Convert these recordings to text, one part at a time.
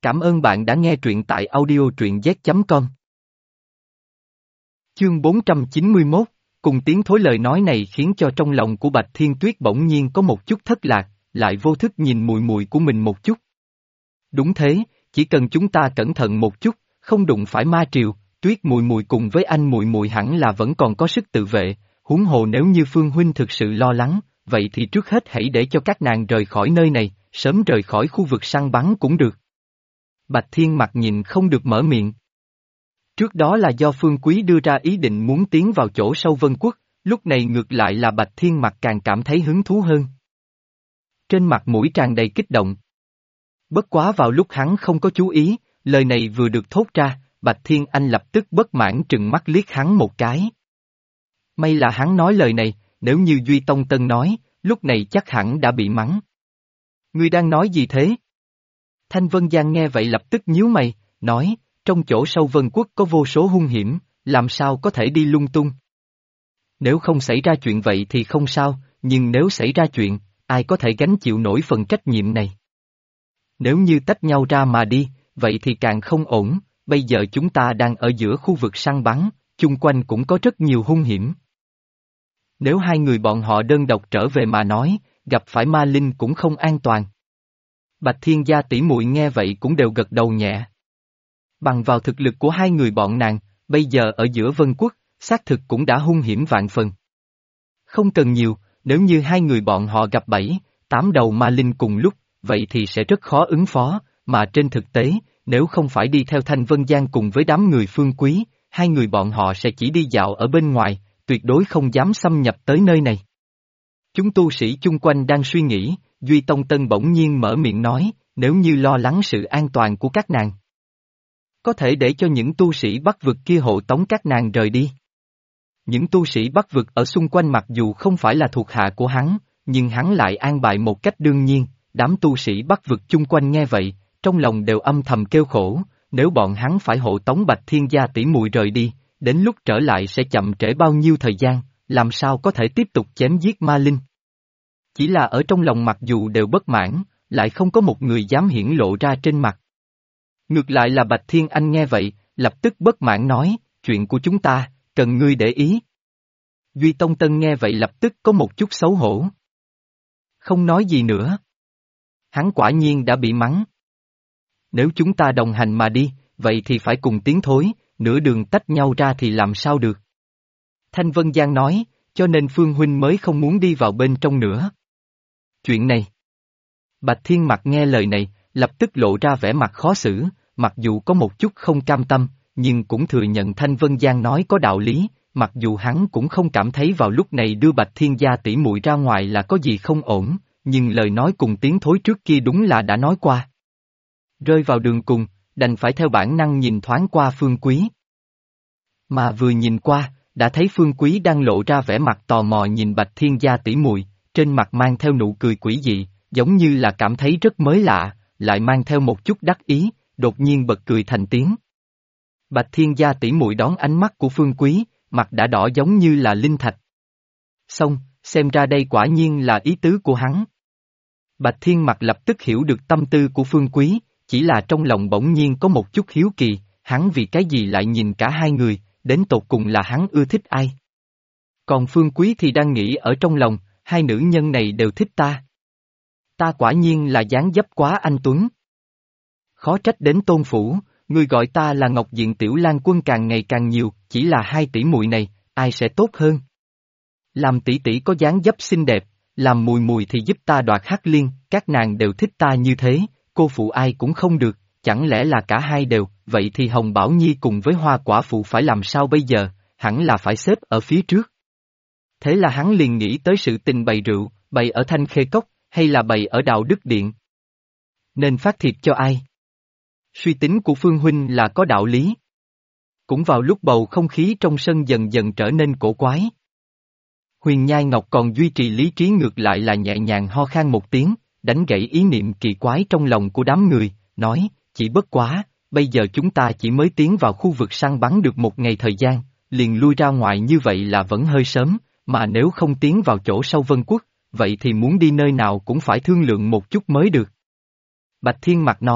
Cảm ơn bạn đã nghe truyện tại audio truyện z.com. Chương 491, cùng tiếng thối lời nói này khiến cho trong lòng của Bạch Thiên Tuyết bỗng nhiên có một chút thất lạc, lại vô thức nhìn mùi mùi của mình một chút. Đúng thế, chỉ cần chúng ta cẩn thận một chút, không đụng phải ma triều, Tuyết mùi mùi cùng với anh mùi mùi hẳn là vẫn còn có sức tự vệ, huống hồ nếu như Phương Huynh thực sự lo lắng, vậy thì trước hết hãy để cho các nàng rời khỏi nơi này, sớm rời khỏi khu vực săn bắn cũng được. Bạch Thiên Mặc nhìn không được mở miệng. Trước đó là do Phương Quý đưa ra ý định muốn tiến vào chỗ sâu Vân Quốc, lúc này ngược lại là Bạch Thiên Mặc càng cảm thấy hứng thú hơn. Trên mặt mũi tràn đầy kích động. Bất quá vào lúc hắn không có chú ý, lời này vừa được thốt ra, Bạch Thiên Anh lập tức bất mãn trừng mắt liếc hắn một cái. May là hắn nói lời này, nếu như Duy Tông Tân nói, lúc này chắc hẳn đã bị mắng. Ngươi đang nói gì thế? Thanh Vân Giang nghe vậy lập tức nhíu mày, nói, trong chỗ sâu Vân Quốc có vô số hung hiểm, làm sao có thể đi lung tung. Nếu không xảy ra chuyện vậy thì không sao, nhưng nếu xảy ra chuyện, ai có thể gánh chịu nổi phần trách nhiệm này? Nếu như tách nhau ra mà đi, vậy thì càng không ổn, bây giờ chúng ta đang ở giữa khu vực săn bắn, chung quanh cũng có rất nhiều hung hiểm. Nếu hai người bọn họ đơn độc trở về mà nói, gặp phải ma linh cũng không an toàn. Bạch Thiên gia tỷ muội nghe vậy cũng đều gật đầu nhẹ. Bằng vào thực lực của hai người bọn nàng, bây giờ ở giữa Vân Quốc, xác thực cũng đã hung hiểm vạn phần. Không cần nhiều, nếu như hai người bọn họ gặp 7, 8 đầu ma linh cùng lúc, vậy thì sẽ rất khó ứng phó, mà trên thực tế, nếu không phải đi theo Thanh Vân Giang cùng với đám người Phương Quý, hai người bọn họ sẽ chỉ đi dạo ở bên ngoài, tuyệt đối không dám xâm nhập tới nơi này. Chúng tu sĩ chung quanh đang suy nghĩ, Duy Tông Tân bỗng nhiên mở miệng nói, nếu như lo lắng sự an toàn của các nàng, có thể để cho những tu sĩ Bắc vực kia hộ tống các nàng rời đi. Những tu sĩ Bắc vực ở xung quanh mặc dù không phải là thuộc hạ của hắn, nhưng hắn lại an bài một cách đương nhiên, đám tu sĩ Bắc vực chung quanh nghe vậy, trong lòng đều âm thầm kêu khổ, nếu bọn hắn phải hộ tống Bạch Thiên gia tỷ muội rời đi, đến lúc trở lại sẽ chậm trễ bao nhiêu thời gian, làm sao có thể tiếp tục chém giết ma linh. Chỉ là ở trong lòng mặc dù đều bất mãn, lại không có một người dám hiển lộ ra trên mặt. Ngược lại là Bạch Thiên Anh nghe vậy, lập tức bất mãn nói, chuyện của chúng ta, cần ngươi để ý. Duy Tông Tân nghe vậy lập tức có một chút xấu hổ. Không nói gì nữa. Hắn quả nhiên đã bị mắng. Nếu chúng ta đồng hành mà đi, vậy thì phải cùng tiến thối, nửa đường tách nhau ra thì làm sao được. Thanh Vân Giang nói, cho nên Phương Huynh mới không muốn đi vào bên trong nữa. Chuyện này. Bạch Thiên Mặc nghe lời này, lập tức lộ ra vẻ mặt khó xử, mặc dù có một chút không cam tâm, nhưng cũng thừa nhận Thanh Vân Giang nói có đạo lý, mặc dù hắn cũng không cảm thấy vào lúc này đưa Bạch Thiên gia tỷ muội ra ngoài là có gì không ổn, nhưng lời nói cùng tiếng thối trước kia đúng là đã nói qua. Rơi vào đường cùng, đành phải theo bản năng nhìn thoáng qua Phương Quý. Mà vừa nhìn qua, đã thấy Phương Quý đang lộ ra vẻ mặt tò mò nhìn Bạch Thiên gia tỷ muội, trên mặt mang theo nụ cười quỷ dị, giống như là cảm thấy rất mới lạ, lại mang theo một chút đắc ý, đột nhiên bật cười thành tiếng. Bạch Thiên gia tỷ muội đón ánh mắt của Phương Quý, mặt đã đỏ giống như là linh thạch. Xong, xem ra đây quả nhiên là ý tứ của hắn. Bạch Thiên Mặc lập tức hiểu được tâm tư của Phương Quý, chỉ là trong lòng bỗng nhiên có một chút hiếu kỳ, hắn vì cái gì lại nhìn cả hai người, đến tột cùng là hắn ưa thích ai. Còn Phương Quý thì đang nghĩ ở trong lòng, hai nữ nhân này đều thích ta. Ta quả nhiên là dáng dấp quá anh tuấn. Khó trách đến Tôn phủ, người gọi ta là Ngọc Diện Tiểu Lang Quân càng ngày càng nhiều, chỉ là hai tỷ muội này, ai sẽ tốt hơn? Làm tỷ tỷ có dáng dấp xinh đẹp, làm mùi mùi thì giúp ta đoạt Hắc Liên, các nàng đều thích ta như thế, cô phụ ai cũng không được, chẳng lẽ là cả hai đều, vậy thì Hồng Bảo Nhi cùng với Hoa Quả Phụ phải làm sao bây giờ, hẳn là phải xếp ở phía trước. Thế là hắn liền nghĩ tới sự tình bày rượu, bày ở Thanh Khê Cốc, hay là bày ở Đạo Đức Điện. Nên phát thiệp cho ai? Suy tính của Phương Huynh là có đạo lý. Cũng vào lúc bầu không khí trong sân dần dần trở nên cổ quái. Huyền Nhai Ngọc còn duy trì lý trí ngược lại là nhẹ nhàng ho khan một tiếng, đánh gãy ý niệm kỳ quái trong lòng của đám người, nói, chỉ bất quá, bây giờ chúng ta chỉ mới tiến vào khu vực săn bắn được một ngày thời gian, liền lui ra ngoài như vậy là vẫn hơi sớm, mà nếu không tiến vào chỗ sâu Vân Quốc, vậy thì muốn đi nơi nào cũng phải thương lượng một chút mới được. Bạch Thiên Mặc nói,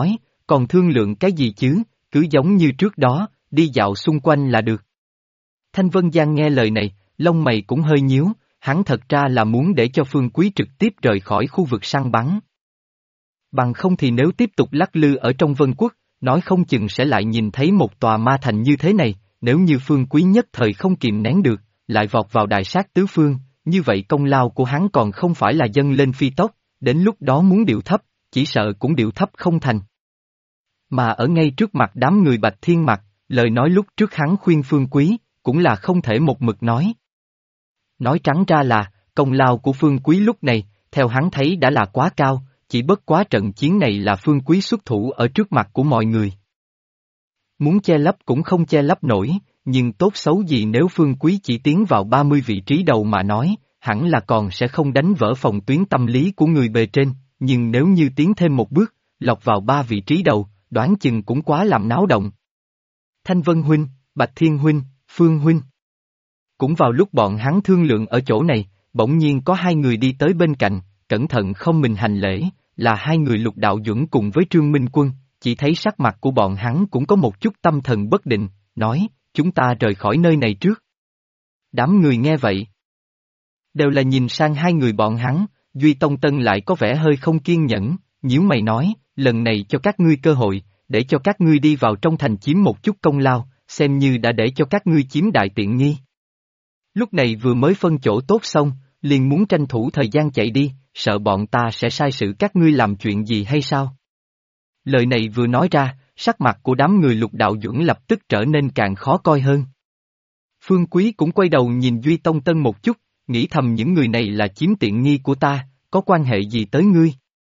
Còn thương lượng cái gì chứ, cứ giống như trước đó, đi dạo xung quanh là được. Thanh Vân Giang nghe lời này, lông mày cũng hơi nhíu, hắn thật ra là muốn để cho Phương Quý trực tiếp rời khỏi khu vực săn bắn. Bằng không thì nếu tiếp tục lắc lư ở trong Vân Quốc, nói không chừng sẽ lại nhìn thấy một tòa ma thành như thế này, nếu như Phương Quý nhất thời không kìm nén được, lại vọt vào đại sát tứ phương, như vậy công lao của hắn còn không phải là dâng lên phi tốc, đến lúc đó muốn điệu thấp, chỉ sợ cũng điệu thấp không thành. Mà ở ngay trước mặt đám người Bạch Thiên Mặc, lời nói lúc trước hắn khuyên Phương Quý, cũng là không thể một mực nói. Nói trắng ra là, công lao của Phương Quý lúc này, theo hắn thấy đã là quá cao, chỉ bất quá trận chiến này là Phương Quý xuất thủ ở trước mặt của mọi người. Muốn che lấp cũng không che lấp nổi, nhưng tốt xấu gì nếu Phương Quý chỉ tiến vào 30 vị trí đầu mà nói, hẳn là còn sẽ không đánh vỡ phòng tuyến tâm lý của người bề trên, nhưng nếu như tiến thêm một bước, lọt vào 3 vị trí đầu, đoán chừng cũng quá làm náo động. Thanh Vân Huynh, Bạch Thiên Huynh, Phương Huynh. Cũng vào lúc bọn hắn thương lượng ở chỗ này, bỗng nhiên có hai người đi tới bên cạnh, cẩn thận không mình hành lễ, là hai người Lục Đạo Duẩn cùng với Trương Minh Quân, chỉ thấy sắc mặt của bọn hắn cũng có một chút tâm thần bất định, nói, chúng ta rời khỏi nơi này trước. Đám người nghe vậy, đều là nhìn sang hai người bọn hắn, Duy Tông Tân lại có vẻ hơi không kiên nhẫn, nhíu mày nói, lần này cho các ngươi cơ hội, để cho các ngươi đi vào trong thành chiếm một chút công lao, xem như đã để cho các ngươi chiếm đại tiện nghi. Lúc này vừa mới phân chỗ tốt xong, liền muốn tranh thủ thời gian chạy đi, sợ bọn ta sẽ sai sự các ngươi làm chuyện gì hay sao? Lời này vừa nói ra, sắc mặt của đám người Lục Đạo Duẩn lập tức trở nên càng khó coi hơn. Phương Quý cũng quay đầu nhìn Duy Tông Tân một chút, nghĩ thầm những người này là chiếm tiện nghi của ta, có quan hệ gì tới ngươi?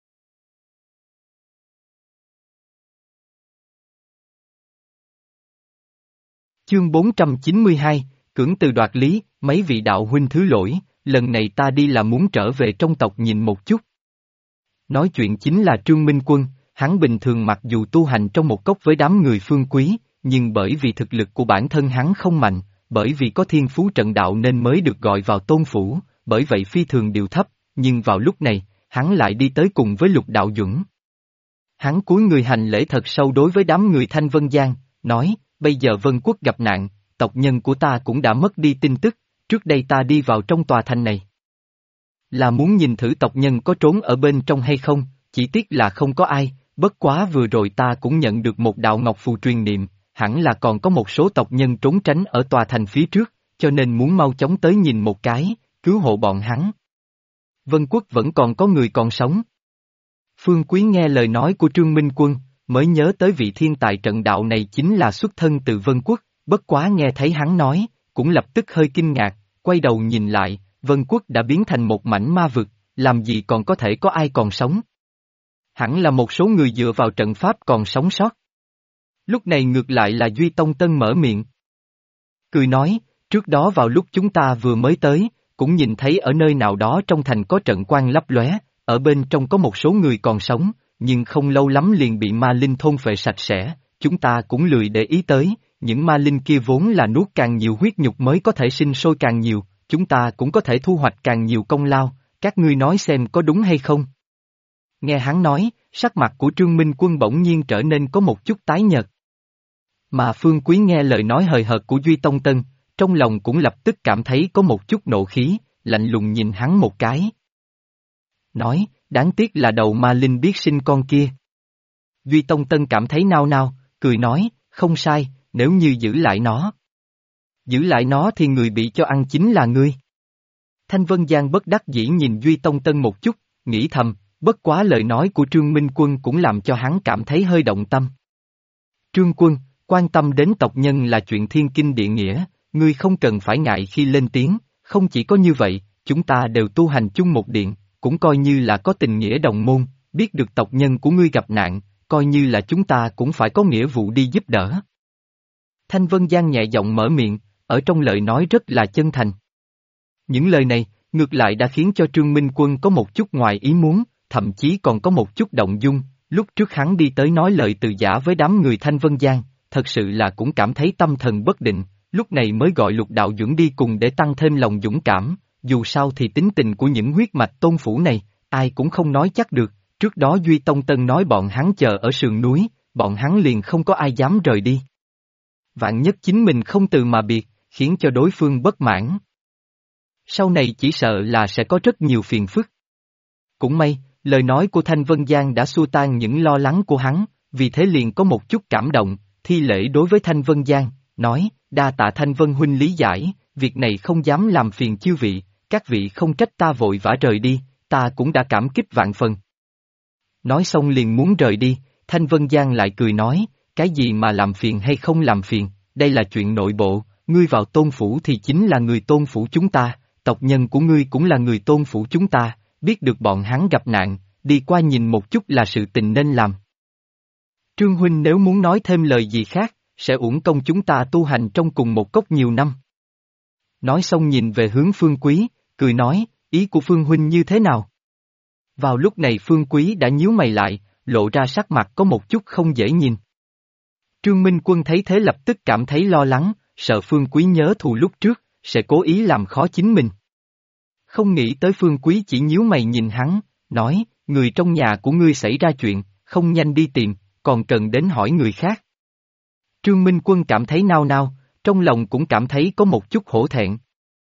Chương 492, cưỡng từ đoạt lý, mấy vị đạo huynh thứ lỗi, lần này ta đi là muốn trở về trong tộc nhìn một chút. Nói chuyện chính là Trương Minh Quân, hắn bình thường mặc dù tu hành trong một cốc với đám người Phương Quý, nhưng bởi vì thực lực của bản thân hắn không mạnh, bởi vì có thiên phú trận đạo nên mới được gọi vào tôn phủ, bởi vậy phi thường điều thấp, nhưng vào lúc này, hắn lại đi tới cùng với Lục Đạo Duẩn. Hắn cúi người hành lễ thật sâu đối với đám người Thanh Vân Giang, nói, bây giờ Vân Quốc gặp nạn, tộc nhân của ta cũng đã mất đi tin tức, trước đây ta đi vào trong tòa thành này. Là muốn nhìn thử tộc nhân có trốn ở bên trong hay không, chỉ tiếc là không có ai, bất quá vừa rồi ta cũng nhận được một đạo ngọc phù truyền niệm, hẳn là còn có một số tộc nhân trốn tránh ở tòa thành phía trước, cho nên muốn mau chóng tới nhìn một cái, cứu hộ bọn hắn. Vân Quốc vẫn còn có người còn sống. Phương Quý nghe lời nói của Trương Minh Quân, mới nhớ tới vị thiên tài trận đạo này chính là xuất thân từ Vân Quốc, bất quá nghe thấy hắn nói, cũng lập tức hơi kinh ngạc, quay đầu nhìn lại, Vân Quốc đã biến thành một mảnh ma vực, làm gì còn có thể có ai còn sống. Hẳn là một số người dựa vào trận pháp còn sống sót. Lúc này ngược lại là Duy Tông Tân mở miệng. Cười nói, trước đó vào lúc chúng ta vừa mới tới, cũng nhìn thấy ở nơi nào đó trong thành có trận quang lấp lóe, ở bên trong có một số người còn sống, nhưng không lâu lắm liền bị ma linh thôn phệ sạch sẽ, chúng ta cũng lười để ý tới, những ma linh kia vốn là nuốt càng nhiều huyết nhục mới có thể sinh sôi càng nhiều, chúng ta cũng có thể thu hoạch càng nhiều công lao, các ngươi nói xem có đúng hay không? Nghe hắn nói, sắc mặt của Trương Minh Quân bỗng nhiên trở nên có một chút tái nhợt. Mà Phương Quý nghe lời nói hời hợt của Duy Tông Tân, trong lòng cũng lập tức cảm thấy có một chút nộ khí, lạnh lùng nhìn hắn một cái. Nói, đáng tiếc là đầu ma linh biết sinh con kia. Duy Tông Tân cảm thấy nao nao, cười nói, không sai, nếu như giữ lại nó. Giữ lại nó thì người bị cho ăn chính là ngươi. Thanh Vân Giang bất đắc dĩ nhìn Duy Tông Tân một chút, nghĩ thầm, bất quá lời nói của Trương Minh Quân cũng làm cho hắn cảm thấy hơi động tâm. Trương Quân, quan tâm đến tộc nhân là chuyện thiên kinh địa nghĩa, ngươi không cần phải ngại khi lên tiếng, không chỉ có như vậy, chúng ta đều tu hành chung một điện, cũng coi như là có tình nghĩa đồng môn, biết được tộc nhân của ngươi gặp nạn, coi như là chúng ta cũng phải có nghĩa vụ đi giúp đỡ. Thanh Vân Giang nhẹ giọng mở miệng, ở trong lời nói rất là chân thành. Những lời này, ngược lại đã khiến cho Trương Minh Quân có một chút ngoài ý muốn, thậm chí còn có một chút động dung, lúc trước hắn đi tới nói lời từ giả với đám người Thanh Vân Giang, thật sự là cũng cảm thấy tâm thần bất định, lúc này mới gọi Lục Đạo Duẩn đi cùng để tăng thêm lòng dũng cảm, dù sao thì tính tình của những huyết mạch tôn phủ này, ai cũng không nói chắc được, trước đó Duy Tông Tân nói bọn hắn chờ ở sườn núi, bọn hắn liền không có ai dám rời đi. Vạn nhất chính mình không từ mà biệt, khiến cho đối phương bất mãn. Sau này chỉ sợ là sẽ có rất nhiều phiền phức. Cũng may, lời nói của Thanh Vân Giang đã xua tan những lo lắng của hắn, vì thế liền có một chút cảm động, thi lễ đối với Thanh Vân Giang, nói, đa tạ Thanh Vân huynh lý giải, việc này không dám làm phiền chư vị, các vị không trách ta vội vã rời đi, ta cũng đã cảm kích vạn phần. Nói xong liền muốn rời đi, Thanh Vân Giang lại cười nói, cái gì mà làm phiền hay không làm phiền, đây là chuyện nội bộ, ngươi vào tôn phủ thì chính là người tôn phủ chúng ta, tộc nhân của ngươi cũng là người tôn phủ chúng ta, biết được bọn hắn gặp nạn, đi qua nhìn một chút là sự tình nên làm. Trương huynh nếu muốn nói thêm lời gì khác, sẽ uổng công chúng ta tu hành trong cùng một cốc nhiều năm. Nói xong nhìn về hướng Phương Quý, cười nói, ý của Phương huynh như thế nào? Vào lúc này Phương Quý đã nhíu mày lại, lộ ra sắc mặt có một chút không dễ nhìn. Trương Minh Quân thấy thế lập tức cảm thấy lo lắng, sợ Phương Quý nhớ thù lúc trước, sẽ cố ý làm khó chính mình. Không nghĩ tới Phương Quý chỉ nhíu mày nhìn hắn, nói, người trong nhà của ngươi xảy ra chuyện, không nhanh đi tìm, còn cần đến hỏi người khác. Trương Minh Quân cảm thấy nao nao, trong lòng cũng cảm thấy có một chút hổ thẹn.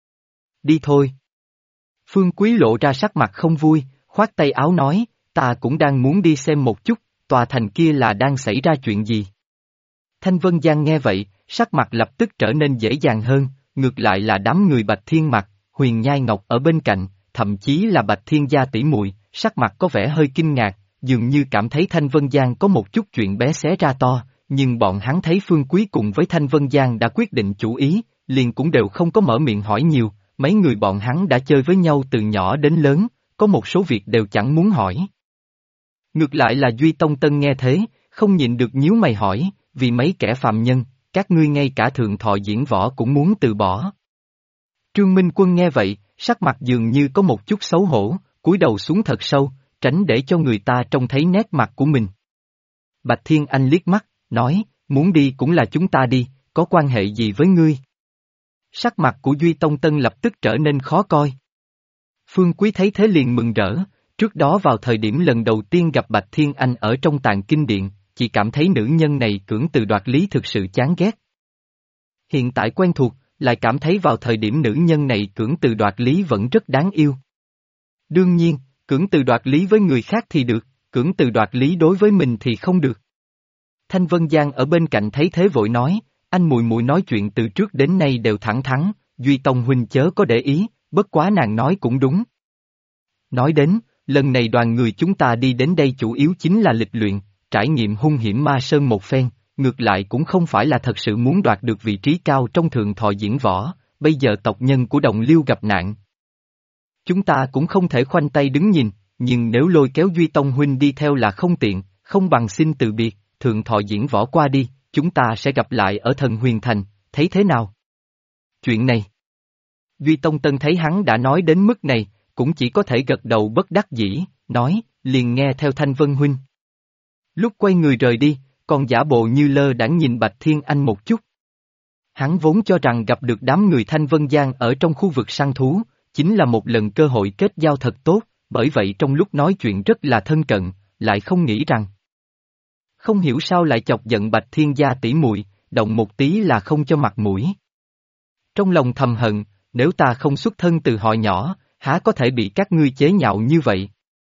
Đi thôi. Phương Quý lộ ra sắc mặt không vui, khoát tay áo nói, ta cũng đang muốn đi xem một chút, tòa thành kia là đang xảy ra chuyện gì. Thanh Vân Giang nghe vậy, sắc mặt lập tức trở nên dễ dàng hơn, ngược lại là đám người Bạch Thiên Mặc, Huyền Nhai Ngọc ở bên cạnh, thậm chí là Bạch Thiên gia tỷ muội, sắc mặt có vẻ hơi kinh ngạc, dường như cảm thấy Thanh Vân Giang có một chút chuyện bé xé ra to, nhưng bọn hắn thấy Phương Quý cùng với Thanh Vân Giang đã quyết định chủ ý, liền cũng đều không có mở miệng hỏi nhiều, mấy người bọn hắn đã chơi với nhau từ nhỏ đến lớn, có một số việc đều chẳng muốn hỏi. Ngược lại là Duy Tông Tân nghe thế, không nhịn được nhíu mày hỏi, vì mấy kẻ phàm nhân, các ngươi ngay cả thượng thọ diễn võ cũng muốn từ bỏ. Trương Minh Quân nghe vậy, sắc mặt dường như có một chút xấu hổ, cúi đầu xuống thật sâu, tránh để cho người ta trông thấy nét mặt của mình. Bạch Thiên Anh liếc mắt, nói, muốn đi cũng là chúng ta đi, có quan hệ gì với ngươi? Sắc mặt của Duy Tông Tân lập tức trở nên khó coi. Phương Quý thấy thế liền mừng rỡ, trước đó vào thời điểm lần đầu tiên gặp Bạch Thiên Anh ở trong tàng kinh điện, chỉ cảm thấy nữ nhân này cưỡng từ đoạt lý thực sự chán ghét. Hiện tại quen thuộc, lại cảm thấy vào thời điểm nữ nhân này cưỡng từ đoạt lý vẫn rất đáng yêu. Đương nhiên, cưỡng từ đoạt lý với người khác thì được, cưỡng từ đoạt lý đối với mình thì không được. Thanh Vân Giang ở bên cạnh thấy thế vội nói, anh muội muội nói chuyện từ trước đến nay đều thẳng thắn, Duy Tông huynh chớ có để ý, bất quá nàng nói cũng đúng. Nói đến, lần này đoàn người chúng ta đi đến đây chủ yếu chính là lịch luyện, trải nghiệm hung hiểm ma sơn một phen, ngược lại cũng không phải là thật sự muốn đoạt được vị trí cao trong thượng thọ diễn võ, bây giờ tộc nhân của Đồng Liêu gặp nạn. Chúng ta cũng không thể khoanh tay đứng nhìn, nhưng nếu lôi kéo Duy Tông huynh đi theo là không tiện, không bằng xin từ biệt, thượng thọ diễn võ qua đi, chúng ta sẽ gặp lại ở Thần Huyền Thành, thấy thế nào? Chuyện này. Duy Tông Tân thấy hắn đã nói đến mức này, cũng chỉ có thể gật đầu bất đắc dĩ, nói, liền nghe theo Thanh Vân huynh. Lúc quay người rời đi, còn giả bộ như lơ đãng nhìn Bạch Thiên Anh một chút. Hắn vốn cho rằng gặp được đám người Thanh Vân Giang ở trong khu vực săn thú, chính là một lần cơ hội kết giao thật tốt, bởi vậy trong lúc nói chuyện rất là thân cận, lại không nghĩ rằng. Không hiểu sao lại chọc giận Bạch Thiên gia tỷ muội, động một tí là không cho mặt mũi. Trong lòng thầm hận, nếu ta không xuất thân từ họ nhỏ, há có thể bị các ngươi chế nhạo như vậy.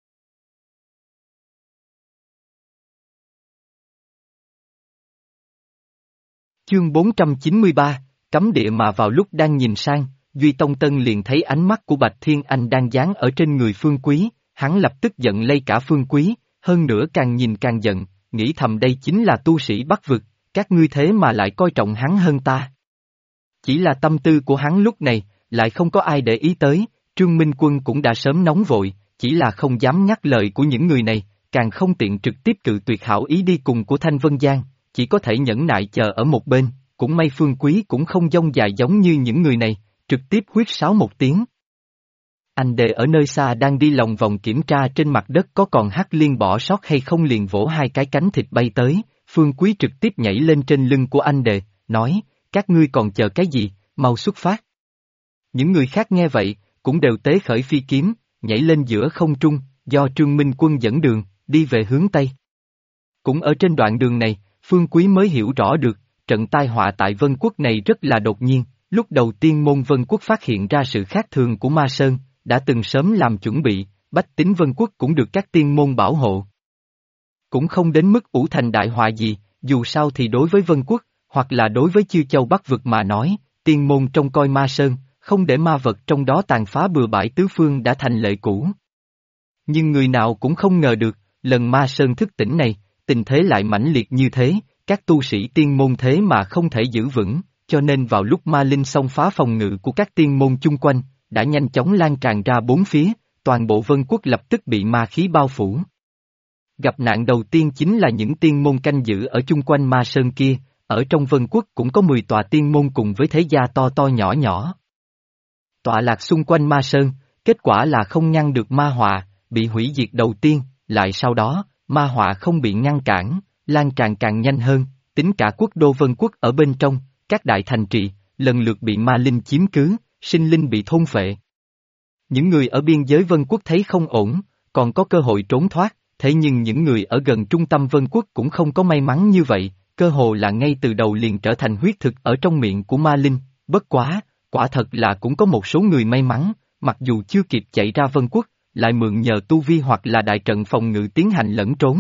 Chương 493, cấm địa mà vào lúc đang nhìn sang, Duy Tông Tân liền thấy ánh mắt của Bạch Thiên Anh đang dán ở trên người Phương Quý, hắn lập tức giận lây cả Phương Quý, hơn nữa càng nhìn càng giận, nghĩ thầm đây chính là tu sĩ Bắc vực, các ngươi thế mà lại coi trọng hắn hơn ta. Chỉ là tâm tư của hắn lúc này, lại không có ai để ý tới, Trương Minh Quân cũng đã sớm nóng vội, chỉ là không dám nhắc lời của những người này, càng không tiện trực tiếp cự tuyệt hảo ý đi cùng của Thanh Vân Giang, chỉ có thể nhẫn nại chờ ở một bên, cũng may Phương Quý cũng không dông dài giống như những người này, trực tiếp huýt sáo một tiếng. Anh đệ ở nơi xa đang đi lòng vòng kiểm tra trên mặt đất có còn hắc liên bỏ sót hay không liền vỗ hai cái cánh thịt bay tới, Phương Quý trực tiếp nhảy lên trên lưng của anh đệ, nói, các ngươi còn chờ cái gì, mau xuất phát. Những người khác nghe vậy, cũng đều tế khởi phi kiếm, nhảy lên giữa không trung, do Trương Minh Quân dẫn đường, đi về hướng Tây. Cũng ở trên đoạn đường này, Phương Quý mới hiểu rõ được, trận tai họa tại Vân Quốc này rất là đột nhiên, lúc đầu tiên môn Vân Quốc phát hiện ra sự khác thường của Ma Sơn, đã từng sớm làm chuẩn bị, bách tính Vân Quốc cũng được các tiên môn bảo hộ. Cũng không đến mức ủ thành đại họa gì, dù sao thì đối với Vân Quốc, hoặc là đối với Chư Châu Bắc Vực mà nói, tiên môn trông coi Ma Sơn, không để ma vật trong đó tàn phá bừa bãi tứ phương đã thành lệ cũ. Nhưng người nào cũng không ngờ được, lần Ma Sơn thức tỉnh này, tình thế lại mãnh liệt như thế, các tu sĩ tiên môn thế mà không thể giữ vững, cho nên vào lúc ma linh xông phá phòng ngự của các tiên môn chung quanh, đã nhanh chóng lan tràn ra bốn phía, toàn bộ Vân Quốc lập tức bị ma khí bao phủ. Gặp nạn đầu tiên chính là những tiên môn canh giữ ở chung quanh Ma Sơn kia, ở trong Vân Quốc cũng có 10 tòa tiên môn cùng với thế gia to to nhỏ nhỏ. Tọa lạc xung quanh Ma Sơn, kết quả là không ngăn được ma họa, bị hủy diệt đầu tiên, lại sau đó, ma họa không bị ngăn cản, lan tràn càng nhanh hơn, tính cả quốc đô Vân Quốc ở bên trong, các đại thành trì, lần lượt bị ma linh chiếm cứ, sinh linh bị thôn phệ. Những người ở biên giới Vân Quốc thấy không ổn, còn có cơ hội trốn thoát, thế nhưng những người ở gần trung tâm Vân Quốc cũng không có may mắn như vậy, cơ hồ là ngay từ đầu liền trở thành huyết thực ở trong miệng của ma linh, bất quá, quả thật là cũng có một số người may mắn, mặc dù chưa kịp chạy ra Vân Quốc, lại mượn nhờ tu vi hoặc là đại trận phòng ngự tiến hành lẫn trốn.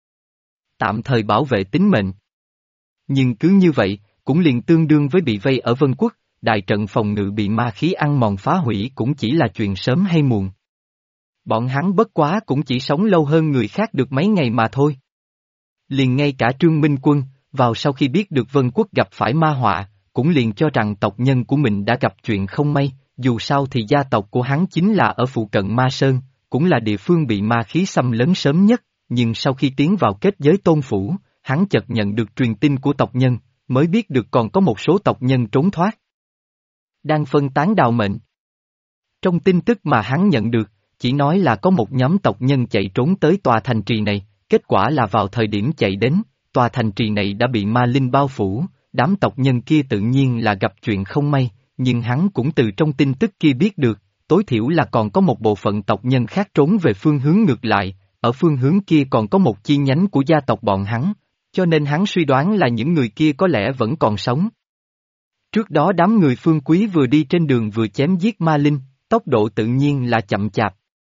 Tạm thời bảo vệ tính mệnh. Nhưng cứ như vậy, cũng liền tương đương với bị vây ở Vân Quốc, đại trận phòng ngự bị ma khí ăn mòn phá hủy cũng chỉ là chuyện sớm hay muộn. Bọn hắn bất quá cũng chỉ sống lâu hơn người khác được mấy ngày mà thôi. Liền ngay cả Trương Minh Quân, vào sau khi biết được Vân Quốc gặp phải ma họa, cũng liền cho rằng tộc nhân của mình đã gặp chuyện không may, dù sao thì gia tộc của hắn chính là ở phụ cận Ma Sơn, cũng là địa phương bị ma khí xâm lấn sớm nhất, nhưng sau khi tiến vào kết giới tôn phủ, hắn chợt nhận được truyền tin của tộc nhân, mới biết được còn có một số tộc nhân trốn thoát. Đang phân tán đào mệnh. Trong tin tức mà hắn nhận được, chỉ nói là có một nhóm tộc nhân chạy trốn tới tòa thành trì này, kết quả là vào thời điểm chạy đến, tòa thành trì này đã bị ma linh bao phủ, đám tộc nhân kia tự nhiên là gặp chuyện không may, nhưng hắn cũng từ trong tin tức kia biết được, tối thiểu là còn có một bộ phận tộc nhân khác trốn về phương hướng ngược lại, ở phương hướng kia còn có một chi nhánh của gia tộc bọn hắn, cho nên hắn suy đoán là những người kia có lẽ vẫn còn sống. Trước đó đám người Phương Quý vừa đi trên đường vừa chém giết ma linh, tốc độ tự nhiên là chậm chạp.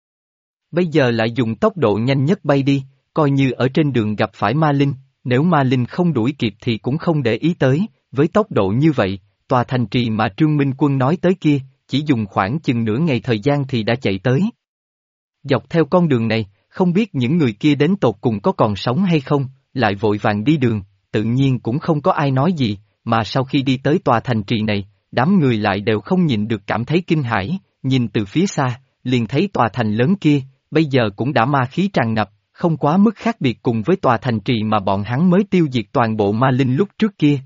Bây giờ lại dùng tốc độ nhanh nhất bay đi, coi như ở trên đường gặp phải ma linh, nếu ma linh không đuổi kịp thì cũng không để ý tới, với tốc độ như vậy, tòa thành trì mà Trương Minh Quân nói tới kia, chỉ dùng khoảng chừng nửa ngày thời gian thì đã chạy tới. Dọc theo con đường này, không biết những người kia đến tột cùng có còn sống hay không, lại vội vàng đi đường, tự nhiên cũng không có ai nói gì, mà sau khi đi tới tòa thành trì này, đám người lại đều không nhìn được cảm thấy kinh hãi, nhìn từ phía xa, liền thấy tòa thành lớn kia, bây giờ cũng đã ma khí tràn ngập, không quá mức khác biệt cùng với tòa thành trì mà bọn hắn mới tiêu diệt toàn bộ ma linh lúc trước kia.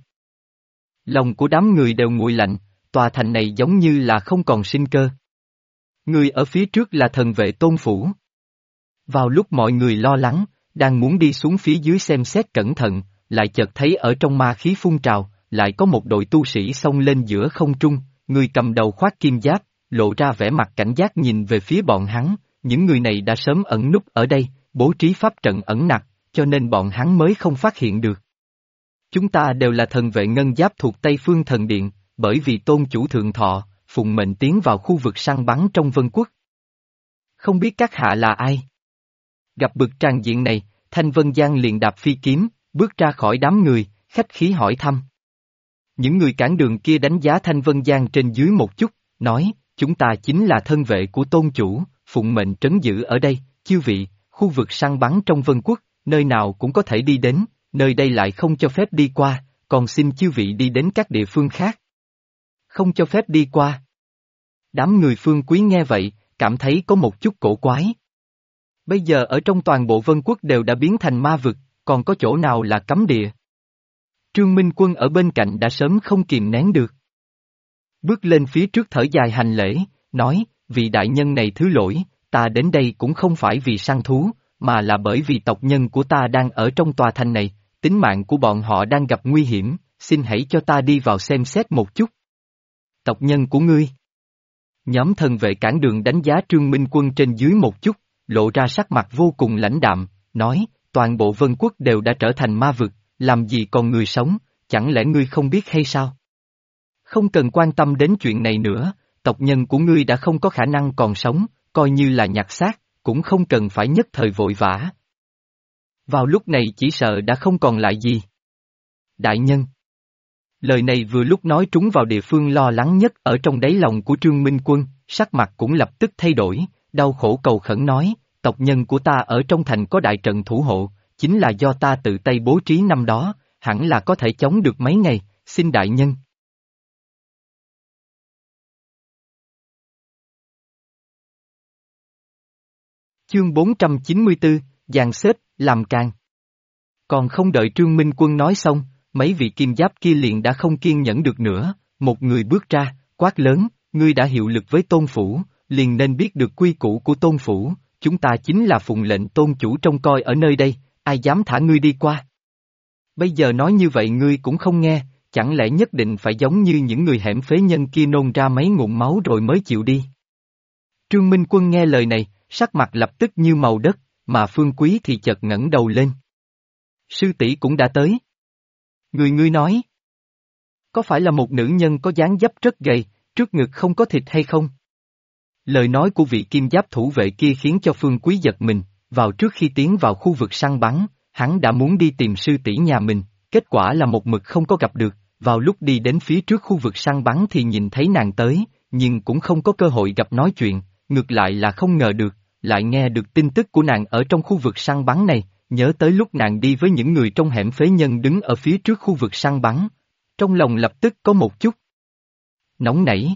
Lòng của đám người đều nguội lạnh, tòa thành này giống như là không còn sinh cơ. Người ở phía trước là thần vệ tôn phủ. Vào lúc mọi người lo lắng, đang muốn đi xuống phía dưới xem xét cẩn thận, lại chợt thấy ở trong ma khí phun trào, lại có một đội tu sĩ xông lên giữa không trung, người cầm đầu khoác kim giáp, lộ ra vẻ mặt cảnh giác nhìn về phía bọn hắn, những người này đã sớm ẩn núp ở đây, bố trí pháp trận ẩn nặc, cho nên bọn hắn mới không phát hiện được. Chúng ta đều là thần vệ ngân giáp thuộc Tây Phương Thần Điện, bởi vì tôn chủ thượng thọ, phụng mệnh tiến vào khu vực săn bắn trong Vân Quốc. Không biết các hạ là ai? Gặp bực tràng diện này, Thanh Vân Giang liền đạp phi kiếm, bước ra khỏi đám người, khách khí hỏi thăm. Những người cản đường kia đánh giá Thanh Vân Giang trên dưới một chút, nói, chúng ta chính là thân vệ của tôn chủ, phụng mệnh trấn giữ ở đây, chư vị, khu vực săn bắn trong Vân Quốc, nơi nào cũng có thể đi đến, nơi đây lại không cho phép đi qua, còn xin chư vị đi đến các địa phương khác. Không cho phép đi qua. Đám người Phương Quý nghe vậy, cảm thấy có một chút cổ quái. Bây giờ ở trong toàn bộ Vân Quốc đều đã biến thành ma vực, còn có chỗ nào là cấm địa. Trương Minh Quân ở bên cạnh đã sớm không kìm nén được. Bước lên phía trước thở dài hành lễ, nói, vị đại nhân này thứ lỗi, ta đến đây cũng không phải vì săn thú, mà là bởi vì tộc nhân của ta đang ở trong tòa thành này, tính mạng của bọn họ đang gặp nguy hiểm, xin hãy cho ta đi vào xem xét một chút. Tộc nhân của ngươi. Nhóm thần vệ cản đường đánh giá Trương Minh Quân trên dưới một chút, lộ ra sắc mặt vô cùng lãnh đạm, nói, toàn bộ Vân Quốc đều đã trở thành ma vực, làm gì còn người sống, chẳng lẽ ngươi không biết hay sao? Không cần quan tâm đến chuyện này nữa, tộc nhân của ngươi đã không có khả năng còn sống, coi như là nhặt xác, cũng không cần phải nhất thời vội vã. Vào lúc này chỉ sợ đã không còn lại gì. Đại nhân. Lời này vừa lúc nói trúng vào địa phương lo lắng nhất ở trong đáy lòng của Trương Minh Quân, sắc mặt cũng lập tức thay đổi, đau khổ cầu khẩn nói, tộc nhân của ta ở trong thành có đại trận thủ hộ, chính là do ta tự tay bố trí năm đó, hẳn là có thể chống được mấy ngày, xin đại nhân. Chương 494, dàn xếp, làm càng. Còn không đợi Trương Minh Quân nói xong, mấy vị kim giáp kia liền đã không kiên nhẫn được nữa, một người bước ra, quát lớn, ngươi đã hiệu lực với tôn phủ, liền nên biết được quy củ của tôn phủ, chúng ta chính là phụng lệnh tôn chủ trông coi ở nơi đây, ai dám thả ngươi đi qua. Bây giờ nói như vậy ngươi cũng không nghe, chẳng lẽ nhất định phải giống như những người hẻm phế nhân kia nôn ra mấy ngụm máu rồi mới chịu đi. Trương Minh Quân nghe lời này, sắc mặt lập tức như màu đất, mà Phương Quý thì chợt ngẩng đầu lên. Sư tỷ cũng đã tới. Ngươi nói. Có phải là một nữ nhân có dáng dấp rất gầy, trước ngực không có thịt hay không? Lời nói của vị kim giáp thủ vệ kia khiến cho Phương Quý giật mình, vào trước khi tiến vào khu vực săn bắn, hắn đã muốn đi tìm sư tỷ nhà mình, kết quả là một mực không có gặp được, vào lúc đi đến phía trước khu vực săn bắn thì nhìn thấy nàng tới, nhưng cũng không có cơ hội gặp nói chuyện, ngược lại là không ngờ được, lại nghe được tin tức của nàng ở trong khu vực săn bắn này, nhớ tới lúc nàng đi với những người trong hẻm phế nhân đứng ở phía trước khu vực săn bắn. Trong lòng lập tức có một chút nóng nảy.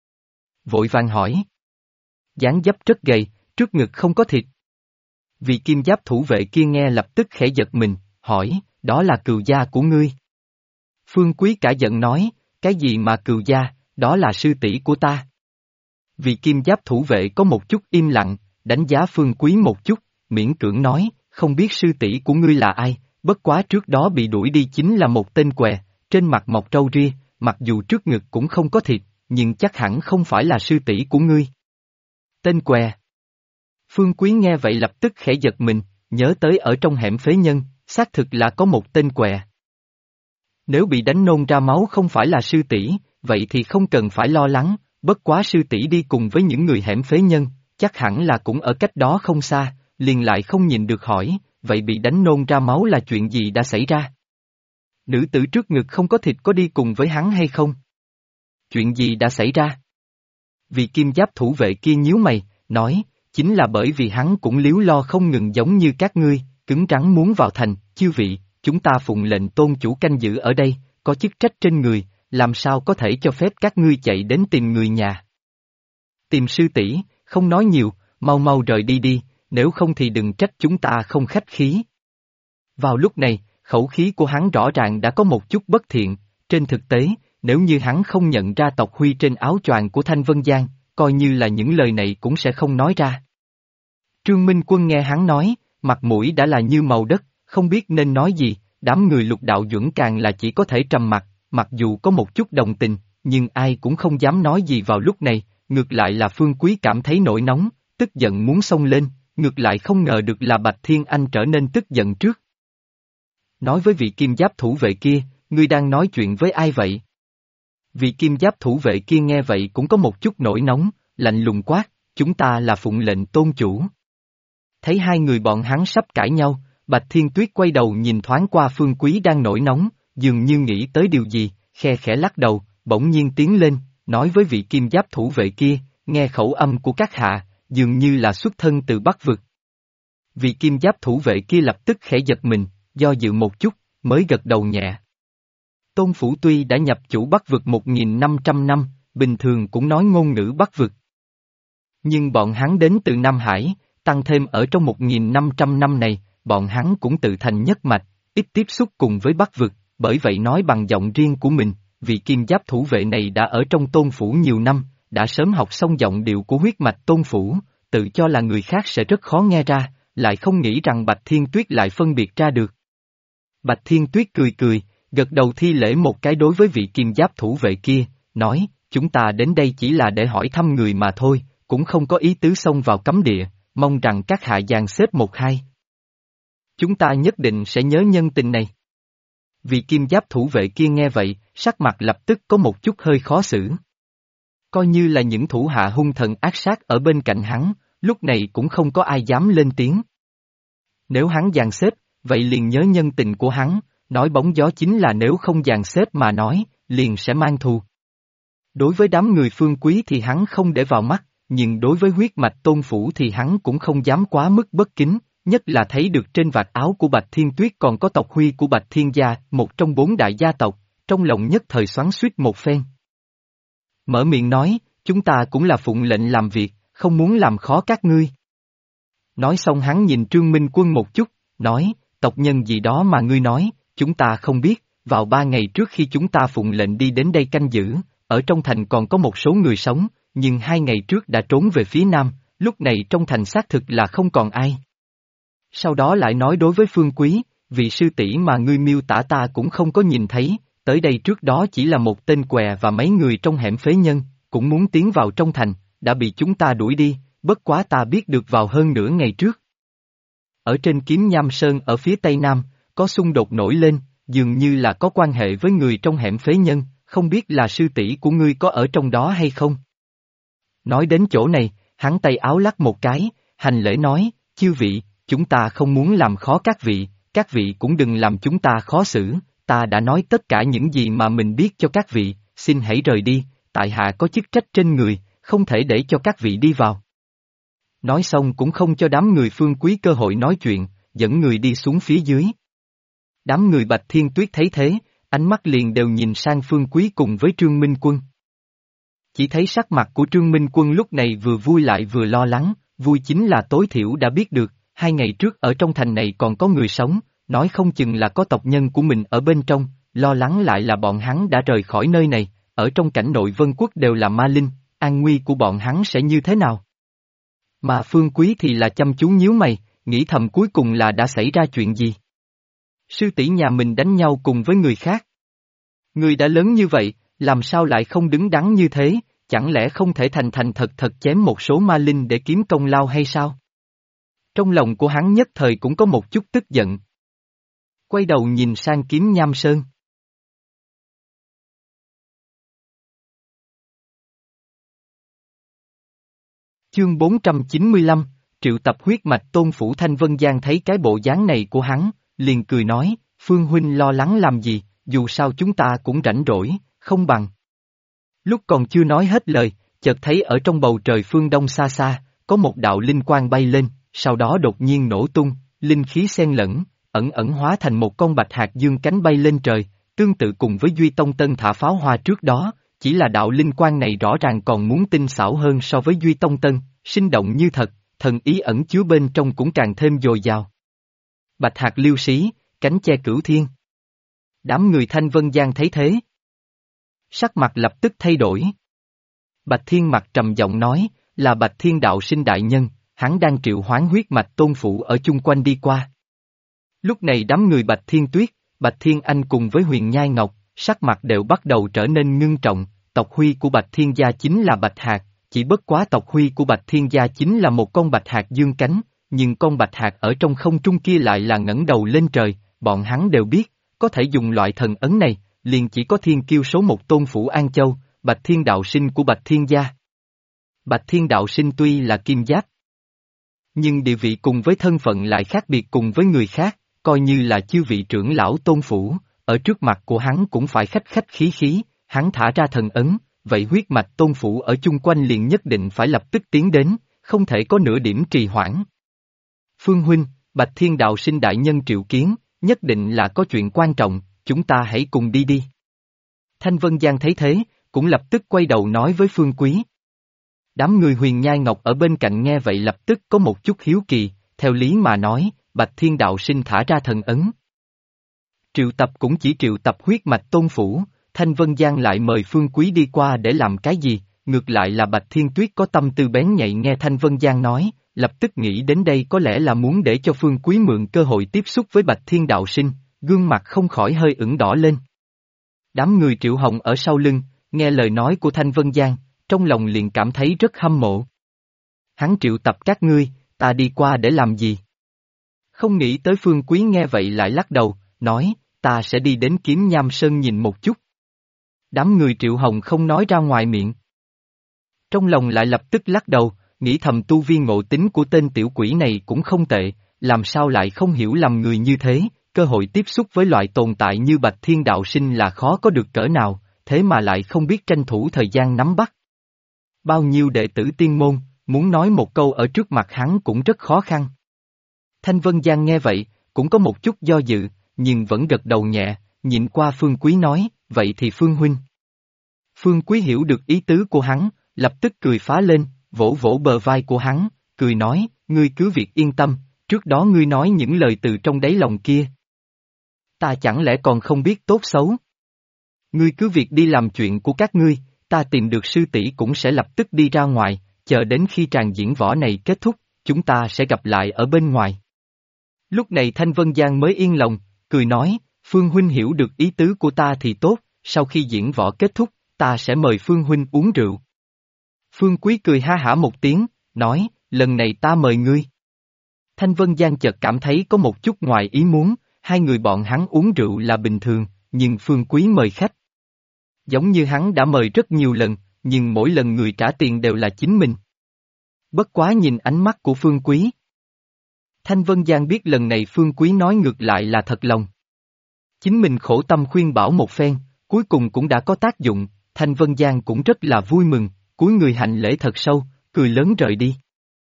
Vội vàng hỏi. Dáng dấp rất gầy, trước ngực không có thịt. Vị kim giáp thủ vệ kia nghe lập tức khẽ giật mình, hỏi, đó là cừu gia của ngươi. Phương Quý cả giận nói, cái gì mà cừu gia, đó là sư tỷ của ta. Vị kim giáp thủ vệ có một chút im lặng, đánh giá Phương Quý một chút, miễn cưỡng nói, không biết sư tỷ của ngươi là ai, bất quá trước đó bị đuổi đi chính là một tên què, trên mặt mọc râu ria, mặc dù trước ngực cũng không có thịt, nhưng chắc hẳn không phải là sư tỷ của ngươi. Tên què. Phương Quý nghe vậy lập tức khẽ giật mình, nhớ tới ở trong hẻm phế nhân, xác thực là có một tên què. Nếu bị đánh nôn ra máu không phải là sư tỷ, vậy thì không cần phải lo lắng, bất quá sư tỷ đi cùng với những người hẻm phế nhân, chắc hẳn là cũng ở cách đó không xa, liền lại không nhìn được hỏi, vậy bị đánh nôn ra máu là chuyện gì đã xảy ra? Nữ tử trước ngực không có thịt có đi cùng với hắn hay không? Chuyện gì đã xảy ra? Vì kim giáp thủ vệ kia nhíu mày, nói, chính là bởi vì hắn cũng líu lo không ngừng giống như các ngươi, cứng rắn muốn vào thành, chư vị, chúng ta phụng lệnh tôn chủ canh giữ ở đây, có chức trách trên người, làm sao có thể cho phép các ngươi chạy đến tìm người nhà. Tìm sư tỷ, không nói nhiều, mau mau rời đi đi, nếu không thì đừng trách chúng ta không khách khí. Vào lúc này, khẩu khí của hắn rõ ràng đã có một chút bất thiện, trên thực tế, nếu như hắn không nhận ra tộc huy trên áo choàng của Thanh Vân Giang, coi như là những lời này cũng sẽ không nói ra. Trương Minh Quân nghe hắn nói, mặt mũi đã là như màu đất, không biết nên nói gì, đám người Lục Đạo Duẩn càng là chỉ có thể trầm mặc, mặc dù có một chút đồng tình, nhưng ai cũng không dám nói gì vào lúc này, ngược lại là Phương Quý cảm thấy nổi nóng, tức giận muốn xông lên, ngược lại không ngờ được là Bạch Thiên Anh trở nên tức giận trước. Nói với vị kim giáp thủ vệ kia, ngươi đang nói chuyện với ai vậy? Vị kim giáp thủ vệ kia nghe vậy cũng có một chút nổi nóng, lạnh lùng quát, chúng ta là phụng lệnh tôn chủ. Thấy hai người bọn hắn sắp cãi nhau, Bạch Thiên Tuyết quay đầu nhìn thoáng qua Phương Quý đang nổi nóng, dường như nghĩ tới điều gì, khe khẽ lắc đầu, bỗng nhiên tiến lên, nói với vị kim giáp thủ vệ kia, nghe khẩu âm của các hạ, dường như là xuất thân từ Bắc Vực. Vị kim giáp thủ vệ kia lập tức khẽ giật mình, do dự một chút, mới gật đầu nhẹ. Tôn Phủ tuy đã nhập chủ Bắc Vực 1.500 năm, bình thường cũng nói ngôn ngữ Bắc Vực. Nhưng bọn hắn đến từ Nam Hải, tăng thêm ở trong 1.500 năm này, bọn hắn cũng tự thành nhất mạch, ít tiếp xúc cùng với Bắc Vực, bởi vậy nói bằng giọng riêng của mình, vị kim giáp thủ vệ này đã ở trong Tôn Phủ nhiều năm, đã sớm học xong giọng điệu của huyết mạch Tôn Phủ, tự cho là người khác sẽ rất khó nghe ra, lại không nghĩ rằng Bạch Thiên Tuyết lại phân biệt ra được. Bạch Thiên Tuyết cười cười, gật đầu thi lễ một cái đối với vị kim giáp thủ vệ kia, nói, chúng ta đến đây chỉ là để hỏi thăm người mà thôi, cũng không có ý tứ xông vào cấm địa, mong rằng các hạ dàn xếp một hai. chúng ta nhất định sẽ nhớ nhân tình này. Vị kim giáp thủ vệ kia nghe vậy, sắc mặt lập tức có một chút hơi khó xử. Coi như là những thủ hạ hung thần ác sát ở bên cạnh hắn, lúc này cũng không có ai dám lên tiếng. Nếu hắn dàn xếp, vậy liền nhớ nhân tình của hắn, nói bóng gió chính là nếu không dàn xếp mà nói, liền sẽ mang thù. Đối với đám người Phương Quý thì hắn không để vào mắt, nhưng đối với huyết mạch Tôn Phủ thì hắn cũng không dám quá mức bất kính, nhất là thấy được trên vạt áo của Bạch Thiên Tuyết còn có tộc huy của Bạch Thiên gia, một trong 4 đại gia tộc, trong lòng nhất thời xoắn xuýt một phen. Mở miệng nói, chúng ta cũng là phụng lệnh làm việc, không muốn làm khó các ngươi. Nói xong hắn nhìn Trương Minh Quân một chút, nói, tộc nhân gì đó mà ngươi nói, chúng ta không biết, vào 3 ngày trước khi chúng ta phụng lệnh đi đến đây canh giữ, ở trong thành còn có một số người sống, nhưng 2 ngày trước đã trốn về phía nam, lúc này trong thành xác thực là không còn ai. Sau đó lại nói đối với Phương Quý, vị sư tỷ mà ngươi miêu tả ta cũng không có nhìn thấy, tới đây trước đó chỉ là một tên què và mấy người trong hẻm phế nhân, cũng muốn tiến vào trong thành, đã bị chúng ta đuổi đi, bất quá ta biết được vào hơn nửa ngày trước. Ở trên Kiếm Nham Sơn ở phía tây nam, có xung đột nổi lên, dường như là có quan hệ với người trong hẻm phế nhân, không biết là sư tỷ của ngươi có ở trong đó hay không? Nói đến chỗ này, hắn tay áo lắc một cái, hành lễ nói, chư vị, chúng ta không muốn làm khó các vị cũng đừng làm chúng ta khó xử, ta đã nói tất cả những gì mà mình biết cho các vị, xin hãy rời đi, tại hạ có chức trách trên người, không thể để cho các vị đi vào. Nói xong cũng không cho đám người Phương Quý cơ hội nói chuyện, dẫn người đi xuống phía dưới. Đám người Bạch Thiên Tuyết thấy thế, ánh mắt liền đều nhìn sang Phương Quý cùng với Trương Minh Quân. Chỉ thấy sắc mặt của Trương Minh Quân lúc này vừa vui lại vừa lo lắng, vui chính là tối thiểu đã biết được, 2 ngày trước ở trong thành này còn có người sống, nói không chừng là có tộc nhân của mình ở bên trong, lo lắng lại là bọn hắn đã rời khỏi nơi này, ở trong cảnh nội Vân Quốc đều là ma linh, an nguy của bọn hắn sẽ như thế nào? Mà Phương Quý thì là chăm chú nhíu mày, nghĩ thầm cuối cùng là đã xảy ra chuyện gì? Sư tỷ nhà mình đánh nhau cùng với người khác. Người đã lớn như vậy, làm sao lại không đứng đắn như thế, chẳng lẽ không thể thành thành thật thật chém một số ma linh để kiếm công lao hay sao? Trong lòng của hắn nhất thời cũng có một chút tức giận. Quay đầu nhìn sang Kiếm Nham Sơn. Chương 495, triệu tập huyết mạch Tôn Phủ. Thanh Vân Giang thấy cái bộ dáng này của hắn, liền cười nói, Phương huynh lo lắng làm gì, dù sao chúng ta cũng rảnh rỗi, không bằng. Lúc còn chưa nói hết lời, chợt thấy ở trong bầu trời phương đông xa xa, có một đạo linh quang bay lên, sau đó đột nhiên nổ tung, linh khí xen lẫn, ẩn ẩn hóa thành một con bạch hạc dương cánh bay lên trời, tương tự cùng với Duy Tông Tân thả pháo hoa trước đó, chỉ là đạo linh quang này rõ ràng còn muốn tinh xảo hơn so với Duy Tông Tân, sinh động như thật, thần ý ẩn chứa bên trong cũng càng thêm dồi dào. Bạch hạc liêu xí, cánh che cửu thiên. Đám người Thanh Vân Giang thấy thế, sắc mặt lập tức thay đổi. Bạch Thiên mặt trầm giọng nói, là Bạch Thiên đạo sinh đại nhân, hắn đang triệu hoán huyết mạch Tôn Phủ ở chung quanh đi qua. Lúc này đám người Bạch Thiên Tuyết, Bạch Thiên Anh cùng với Huyền Nhai Ngọc, sắc mặt đều bắt đầu trở nên ngưng trọng, tộc huy của Bạch Thiên gia chính là Bạch Hạc, chỉ bất quá tộc huy của Bạch Thiên gia chính là một con Bạch Hạc dương cánh, nhưng con Bạch Hạc ở trong không trung kia lại là ngẩng đầu lên trời, bọn hắn đều biết, có thể dùng loại thần ấn này, liền chỉ có thiên kiêu số 1 Tôn Phủ An Châu, Bạch Thiên đạo sinh của Bạch Thiên gia. Bạch Thiên đạo sinh tuy là kim giáp, nhưng địa vị cùng với thân phận lại khác biệt cùng với người khác, coi như là chư vị trưởng lão Tôn Phủ, ở trước mặt của hắn cũng phải khách khách khí khí, hắn thả ra thần ấn, vậy huyết mạch Tôn Phủ ở chung quanh liền nhất định phải lập tức tiến đến, không thể có nửa điểm trì hoãn. Phương huynh, Bạch Thiên đạo sinh đại nhân triệu kiến, nhất định là có chuyện quan trọng, chúng ta hãy cùng đi đi. Thanh Vân Giang thấy thế, cũng lập tức quay đầu nói với Phương Quý. Đám người Huyền Nhai Ngọc ở bên cạnh nghe vậy lập tức có một chút hiếu kỳ, theo lý mà nói, Bạch Thiên đạo sinh thả ra thần ấn. Triệu tập cũng chỉ triệu tập huyết mạch Tôn Phủ, Thanh Vân Giang lại mời Phương Quý đi qua để làm cái gì, ngược lại là Bạch Thiên Tuyết có tâm tư bén nhạy nghe Thanh Vân Giang nói, lập tức nghĩ đến đây có lẽ là muốn để cho Phương Quý mượn cơ hội tiếp xúc với Bạch Thiên đạo sinh, gương mặt không khỏi hơi ửng đỏ lên. Đám người Triệu Hồng ở sau lưng, nghe lời nói của Thanh Vân Giang, trong lòng liền cảm thấy rất hâm mộ. Hắn triệu tập các ngươi, ta đi qua để làm gì? Không nghĩ tới Phương Quý nghe vậy lại lắc đầu, nói, ta sẽ đi đến Kiếm Nham Sơn nhìn một chút. Đám người Triệu Hồng không nói ra ngoài miệng. Trong lòng lại lập tức lắc đầu, nghĩ thầm tu vi ngộ tính của tên tiểu quỷ này cũng không tệ, làm sao lại không hiểu lầm người như thế, cơ hội tiếp xúc với loại tồn tại như Bạch Thiên Đạo Sinh là khó có được cỡ nào, thế mà lại không biết tranh thủ thời gian nắm bắt. Bao nhiêu đệ tử tiên môn, muốn nói một câu ở trước mặt hắn cũng rất khó khăn. Thanh Vân Giang nghe vậy, cũng có một chút do dự, nhưng vẫn gật đầu nhẹ, nhìn qua Phương Quý nói, vậy thì Phương Huynh. Phương Quý hiểu được ý tứ của hắn, lập tức cười phá lên, vỗ vỗ bờ vai của hắn, cười nói, ngươi cứ việc yên tâm, trước đó ngươi nói những lời từ trong đáy lòng kia. Ta chẳng lẽ còn không biết tốt xấu. Ngươi cứ việc đi làm chuyện của các ngươi, ta tìm được sư tỷ cũng sẽ lập tức đi ra ngoài, chờ đến khi tràng diễn võ này kết thúc, chúng ta sẽ gặp lại ở bên ngoài. Lúc này Thanh Vân Giang mới yên lòng, cười nói, Phương Huynh hiểu được ý tứ của ta thì tốt, sau khi diễn võ kết thúc, ta sẽ mời Phương Huynh uống rượu. Phương Quý cười ha hả một tiếng, nói, lần này ta mời ngươi. Thanh Vân Giang chợt cảm thấy có một chút ngoài ý muốn, hai người bọn hắn uống rượu là bình thường, nhưng Phương Quý mời khách. Giống như hắn đã mời rất nhiều lần, nhưng mỗi lần người trả tiền đều là chính mình. Bất quá nhìn ánh mắt của Phương Quý. Thanh Vân Giang biết lần này Phương Quý nói ngược lại là thật lòng. Chính mình khổ tâm khuyên bảo một phen, cuối cùng cũng đã có tác dụng, Thanh Vân Giang cũng rất là vui mừng, cúi người hành lễ thật sâu, cười lớn rời đi.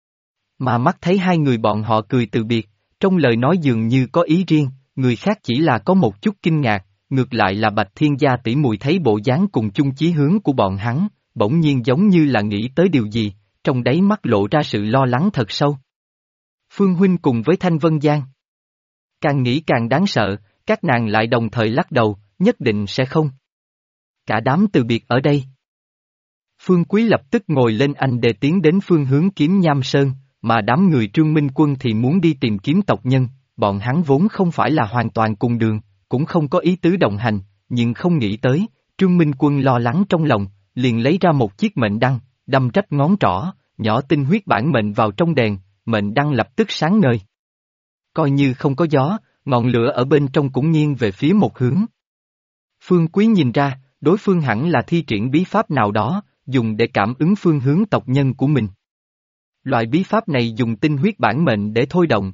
Mà mắt thấy hai người bọn họ cười từ biệt, trong lời nói dường như có ý riêng, người khác chỉ là có một chút kinh ngạc, ngược lại là Bạch Thiên Gia tỷ muội thấy bộ dáng cùng chung chí hướng của bọn hắn, bỗng nhiên giống như là nghĩ tới điều gì, trong đáy mắt lộ ra sự lo lắng thật sâu. Phương Huynh cùng với Thanh Vân Giang. Càng nghĩ càng đáng sợ, các nàng lại đồng thời lắc đầu, nhất định sẽ không. Cả đám từ biệt ở đây. Phương Quý lập tức ngồi lên anh để tiến đến phương hướng Kiếm Nham Sơn, mà đám người Trương Minh Quân thì muốn đi tìm kiếm tộc nhân, bọn hắn vốn không phải là hoàn toàn cùng đường, cũng không có ý tứ đồng hành, nhưng không nghĩ tới, Trương Minh Quân lo lắng trong lòng, liền lấy ra một chiếc mệnh đăng, đâm rách ngón trỏ, nhỏ tinh huyết bản mệnh vào trong đèn, mệnh đăng lập tức sáng ngời. Coi như không có gió, ngọn lửa ở bên trong cũng nghiêng về phía một hướng. Phương Quý nhìn ra, đối phương hẳn là thi triển bí pháp nào đó, dùng để cảm ứng phương hướng tộc nhân của mình. Loại bí pháp này dùng tinh huyết bản mệnh để thôi động.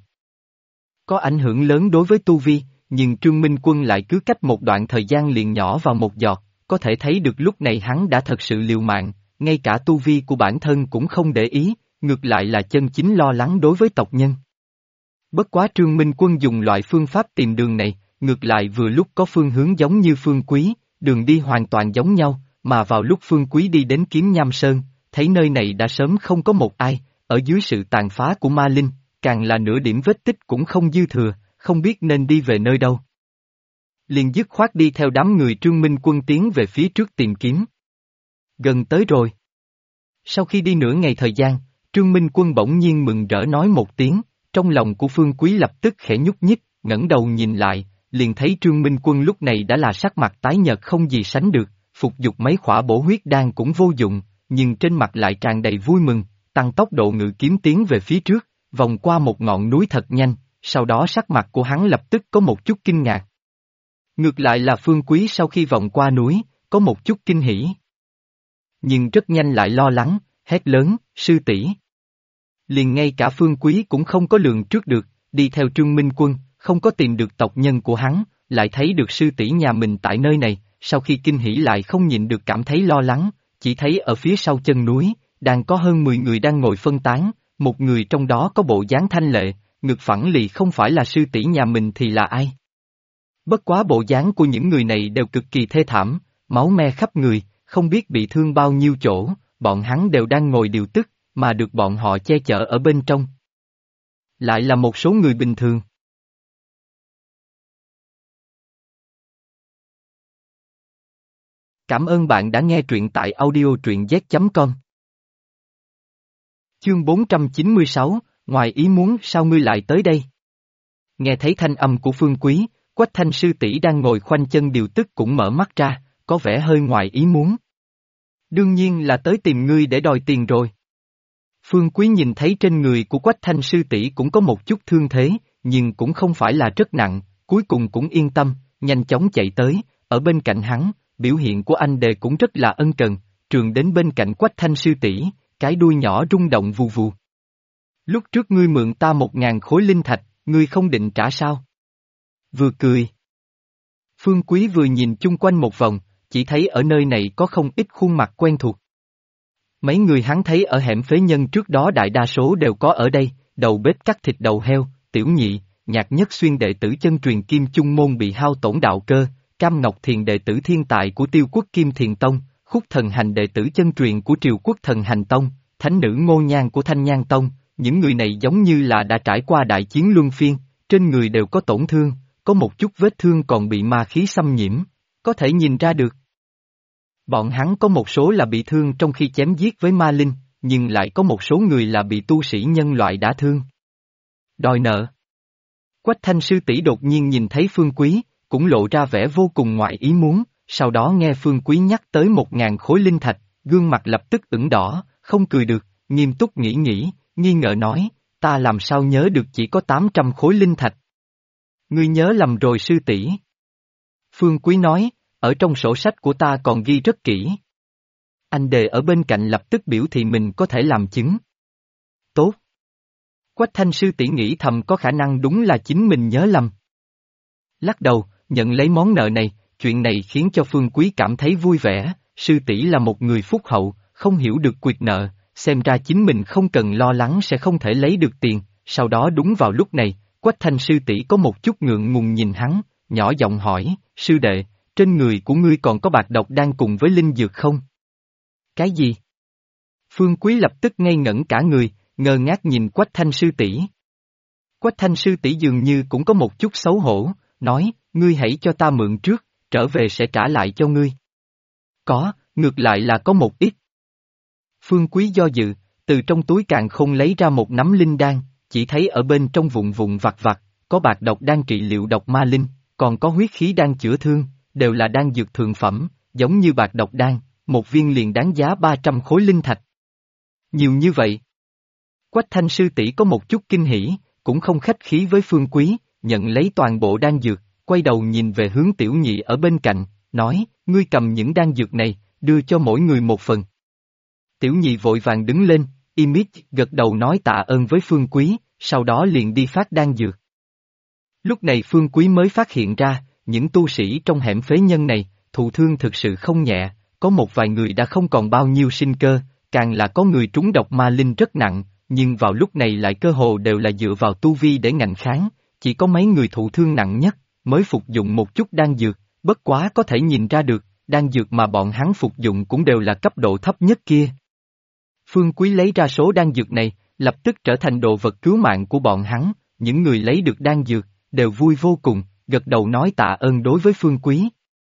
Có ảnh hưởng lớn đối với tu vi, nhưng Trương Minh Quân lại cứ cách một đoạn thời gian liền nhỏ vào một giọt, có thể thấy được lúc này hắn đã thật sự liều mạng, ngay cả tu vi của bản thân cũng không để ý, ngược lại là chân chính lo lắng đối với tộc nhân. Bất quá Trương Minh Quân dùng loại phương pháp tìm đường này, ngược lại vừa lúc có phương hướng giống như Phương Quý, đường đi hoàn toàn giống nhau, mà vào lúc Phương Quý đi đến Kiếm Nham Sơn, thấy nơi này đã sớm không có một ai, ở dưới sự tàn phá của ma linh, càng là nửa điểm vết tích cũng không dư thừa, không biết nên đi về nơi đâu. Liền dứt khoát đi theo đám người Trương Minh Quân tiến về phía trước tìm kiếm. Gần tới rồi. Sau khi đi nửa ngày thời gian, Trương Minh Quân bỗng nhiên mừng rỡ nói một tiếng, trong lòng của Phương Quý lập tức khẽ nhúc nhích, ngẩng đầu nhìn lại, liền thấy Trương Minh Quân lúc này đã là sắc mặt tái nhợt không gì sánh được, phục dục mấy khỏa bổ huyết đan cũng vô dụng, nhưng trên mặt lại tràn đầy vui mừng, tăng tốc độ ngự kiếm tiến về phía trước, vòng qua một ngọn núi thật nhanh, sau đó sắc mặt của hắn lập tức có một chút kinh ngạc. Ngược lại là Phương Quý sau khi vòng qua núi, có một chút kinh hỉ. Nhưng rất nhanh lại lo lắng, hét lớn, sư tỷ. Liền ngay cả Phương Quý cũng không có lường trước được, đi theo Trương Minh Quân, không có tìm được tộc nhân của hắn, lại thấy được sư tỷ nhà mình tại nơi này, sau khi kinh hỉ lại không nhịn được cảm thấy lo lắng, chỉ thấy ở phía sau chân núi, đang có hơn 10 người đang ngồi phân tán, một người trong đó có bộ dáng thanh lệ, ngực phẳng lì không phải là sư tỷ nhà mình thì là ai? Bất quá bộ dáng của những người này đều cực kỳ thê thảm, máu me khắp người, không biết bị thương bao nhiêu chỗ, bọn hắn đều đang ngồi điều tức, mà được bọn họ che chở ở bên trong. Lại là một số người bình thường. Cảm ơn bạn đã nghe truyện tại audio truyện z.com. Chương 496, ngoài ý muốn sao ngươi lại tới đây? Nghe thấy thanh âm của Phương Quý, Quách Thanh sư tỷ đang ngồi khoanh chân điều tức cũng mở mắt ra, có vẻ hơi ngoài ý muốn. Đương nhiên là tới tìm ngươi để đòi tiền rồi. Phương Quý nhìn thấy trên người của Quách Thanh sư tỷ cũng có một chút thương thế, nhưng cũng không phải là rất nặng, cuối cùng cũng yên tâm, nhanh chóng chạy tới, ở bên cạnh hắn, biểu hiện của anh đề cũng rất là ân cần, trường đến bên cạnh Quách Thanh sư tỷ, cái đuôi nhỏ rung động vù vù. Lúc trước ngươi mượn ta 1.000 khối linh thạch, ngươi không định trả sao? Vừa cười. Phương Quý vừa nhìn chung quanh một vòng, chỉ thấy ở nơi này có không ít khuôn mặt quen thuộc. Mấy người hắn thấy ở hẻm phế nhân trước đó đại đa số đều có ở đây, đầu bếp cắt thịt đầu heo, Tiểu Nhị, Nhạc Nhất Xuyên đệ tử chân truyền Kim Chung Môn bị hao tổn đạo cơ, Cam Ngọc Thiền đệ tử thiên tài của Tiêu Quốc Kim Thiền Tông, Khúc Thần Hành đệ tử chân truyền của Triều Quốc Thần Hành Tông, Thánh nữ Ngô Nhan của Thanh Nhan Tông, những người này giống như là đã trải qua đại chiến luân phiên, trên người đều có tổn thương, có một chút vết thương còn bị ma khí xâm nhiễm, có thể nhìn ra được. Bọn hắn có một số là bị thương trong khi chém giết với ma linh, nhưng lại có một số người là bị tu sĩ nhân loại đả thương. Đòi nợ. Quách Thanh sư tỷ đột nhiên nhìn thấy Phương Quý, cũng lộ ra vẻ vô cùng ngoại ý muốn, sau đó nghe Phương Quý nhắc tới 1.000 khối linh thạch, gương mặt lập tức ửng đỏ, không cười được, nghiêm túc nghĩ, nghi ngờ nói, ta làm sao nhớ được chỉ có 800 khối linh thạch. Ngươi nhớ lầm rồi sư tỷ. Phương Quý nói, ở trong sổ sách của ta còn ghi rất kỹ. Anh đề ở bên cạnh lập tức biểu thị mình có thể làm chứng. Tốt. Quách Thanh sư tỷ nghĩ thầm có khả năng đúng là chính mình nhớ lầm. Lắc đầu, nhận lấy món nợ này, chuyện này khiến cho Phương Quý cảm thấy vui vẻ, sư tỷ là một người phúc hậu, không hiểu được quyệt nợ, xem ra chính mình không cần lo lắng sẽ không thể lấy được tiền, sau đó đúng vào lúc này, Quách Thanh sư tỷ có một chút ngượng ngùng nhìn hắn, nhỏ giọng hỏi, sư đệ, trên người của ngươi còn có bạc độc đang cùng với linh dược không? Cái gì? Phương Quý lập tức ngây ngẩn cả người, ngơ ngác nhìn Quách Thanh sư tỷ. Quách Thanh sư tỷ dường như cũng có một chút xấu hổ, nói, ngươi hãy cho ta mượn trước, trở về sẽ trả lại cho ngươi. Có, ngược lại là có một ít. Phương Quý do dự, từ trong túi càn khôn lấy ra một nắm linh đan, chỉ thấy ở bên trong vụn vụn vặt vặt, có bạc độc đang trị liệu độc ma linh, còn có huyết khí đang chữa thương, đều là đan dược thượng phẩm, giống như bạc độc đan, một viên liền đáng giá 300 khối linh thạch. Nhiều như vậy. Quách Thanh sư tỷ có một chút kinh hỉ, cũng không khách khí với Phương Quý, nhận lấy toàn bộ đan dược, quay đầu nhìn về hướng Tiểu Nhị ở bên cạnh, nói, ngươi cầm những đan dược này, đưa cho mỗi người một phần. Tiểu Nhị vội vàng đứng lên, im ít gật đầu nói tạ ơn với Phương Quý, sau đó liền đi phát đan dược. Lúc này Phương Quý mới phát hiện ra, những tu sĩ trong hẻm phế nhân này, thụ thương thực sự không nhẹ, có một vài người đã không còn bao nhiêu sinh cơ, càng là có người trúng độc ma linh rất nặng, nhưng vào lúc này lại cơ hồ đều là dựa vào tu vi để ngạnh kháng, chỉ có mấy người thụ thương nặng nhất, mới phục dụng một chút đan dược, bất quá có thể nhìn ra được, đan dược mà bọn hắn phục dụng cũng đều là cấp độ thấp nhất kia. Phương Quý lấy ra số đan dược này, lập tức trở thành đồ vật cứu mạng của bọn hắn, những người lấy được đan dược, đều vui vô cùng, gật đầu nói tạ ơn đối với Phương Quý.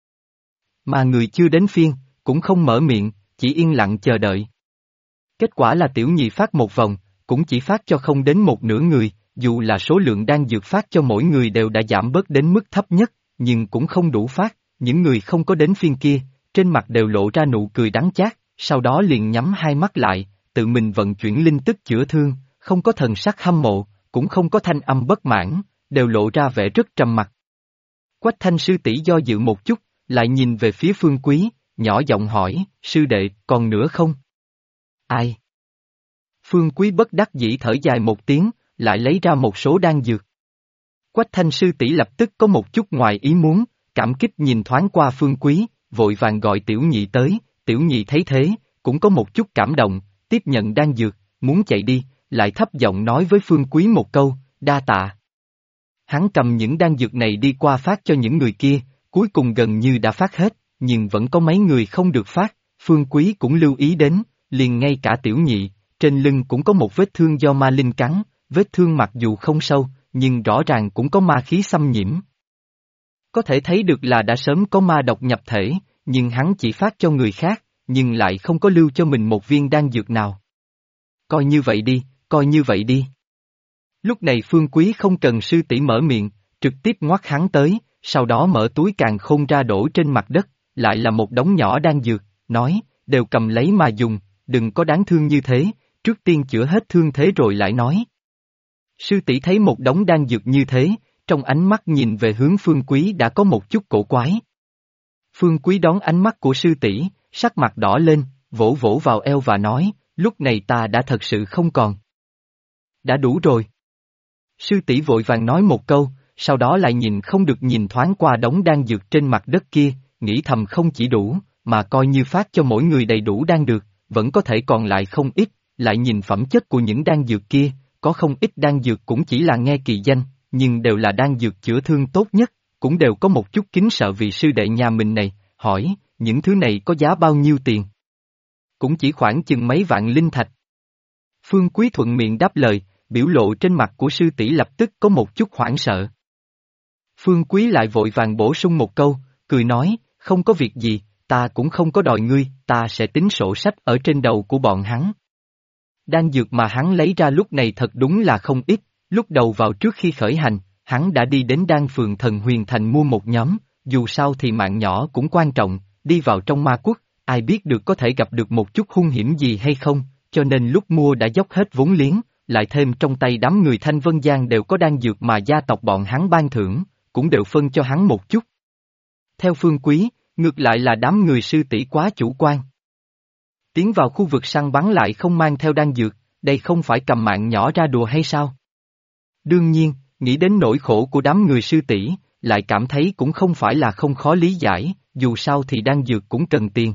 Mà người chưa đến phiên, cũng không mở miệng, chỉ yên lặng chờ đợi. Kết quả là Tiểu Nhị phát một vòng, cũng chỉ phát cho không đến một nửa người, dù là số lượng đan dược phát cho mỗi người đều đã giảm bớt đến mức thấp nhất, nhưng cũng không đủ phát, những người không có đến phiên kia, trên mặt đều lộ ra nụ cười đắng chát, sau đó liền nhắm hai mắt lại, tự mình vận chuyển linh tức chữa thương, không có thần sắc hâm mộ, cũng không có thanh âm bất mãn, đều lộ ra vẻ rất trầm mặc. Quách Thanh sư tỷ do dự một chút, lại nhìn về phía Phương Quý, nhỏ giọng hỏi, sư đệ, còn nữa không? Ai? Phương Quý bất đắc dĩ thở dài một tiếng, lại lấy ra một số đan dược. Quách Thanh sư tỷ lập tức có một chút ngoài ý muốn, cảm kích nhìn thoáng qua Phương Quý, vội vàng gọi Tiểu Nhị tới, Tiểu Nhị thấy thế, cũng có một chút cảm động, tiếp nhận đan dược, muốn chạy đi, lại thấp giọng nói với Phương Quý một câu, đa tạ. Hắn cầm những đan dược này đi qua phát cho những người kia, cuối cùng gần như đã phát hết, nhưng vẫn có mấy người không được phát, Phương Quý cũng lưu ý đến, liền ngay cả Tiểu Nhị, trên lưng cũng có một vết thương do ma linh cắn, vết thương mặc dù không sâu, nhưng rõ ràng cũng có ma khí xâm nhiễm. Có thể thấy được là đã sớm có ma độc nhập thể, nhưng hắn chỉ phát cho người khác, nhưng lại không có lưu cho mình một viên đan dược nào. Coi như vậy đi, coi như vậy đi. Lúc này Phương Quý không cần sư tỷ mở miệng, trực tiếp ngoắt hắn tới, sau đó mở túi càn khôn ra đổ trên mặt đất, lại là một đống nhỏ đan dược, nói, đều cầm lấy mà dùng, đừng có đáng thương như thế, trước tiên chữa hết thương thế rồi lại nói. Sư tỷ thấy một đống đan dược như thế, trong ánh mắt nhìn về hướng Phương Quý đã có một chút cổ quái. Phương Quý đón ánh mắt của sư tỷ, sắc mặt đỏ lên, vỗ vỗ vào eo và nói, lúc này ta đã thật sự không còn. Đã đủ rồi. Sư tỷ vội vàng nói một câu, sau đó lại nhìn không được nhìn thoáng qua đống đan dược trên mặt đất kia, nghĩ thầm không chỉ đủ, mà coi như phát cho mỗi người đầy đủ đan được, vẫn có thể còn lại không ít, lại nhìn phẩm chất của những đan dược kia, có không ít đan dược cũng chỉ là nghe kỳ danh, nhưng đều là đan dược chữa thương tốt nhất, cũng đều có một chút kính sợ vì sư đệ nhà mình này, hỏi, những thứ này có giá bao nhiêu tiền? Cũng chỉ khoảng chừng mấy vạn linh thạch. Phương Quý thuận miệng đáp lời, biểu lộ trên mặt của sư tỷ lập tức có một chút hoảng sợ. Phương Quý lại vội vàng bổ sung một câu, cười nói, không có việc gì, ta cũng không có đòi ngươi, ta sẽ tính sổ sách ở trên đầu của bọn hắn. Đan dược mà hắn lấy ra lúc này thật đúng là không ít, lúc đầu vào trước khi khởi hành, hắn đã đi đến đan phường Thần Huyền Thành mua một nhóm, dù sao thì mạng nhỏ cũng quan trọng, đi vào trong ma quốc, ai biết được có thể gặp được một chút hung hiểm gì hay không, cho nên lúc mua đã dốc hết vốn liếng, lại thêm trong tay đám người Thanh Vân Giang đều có đan dược mà gia tộc bọn hắn ban thưởng, cũng đều phân cho hắn một chút. Theo Phương Quý, ngược lại là đám người sư tỷ quá chủ quan. Tiến vào khu vực săn bắn lại không mang theo đan dược, đây không phải cầm mạng nhỏ ra đùa hay sao? Đương nhiên, nghĩ đến nỗi khổ của đám người sư tỷ, lại cảm thấy cũng không phải là không khó lý giải, dù sao thì đan dược cũng cần tiền.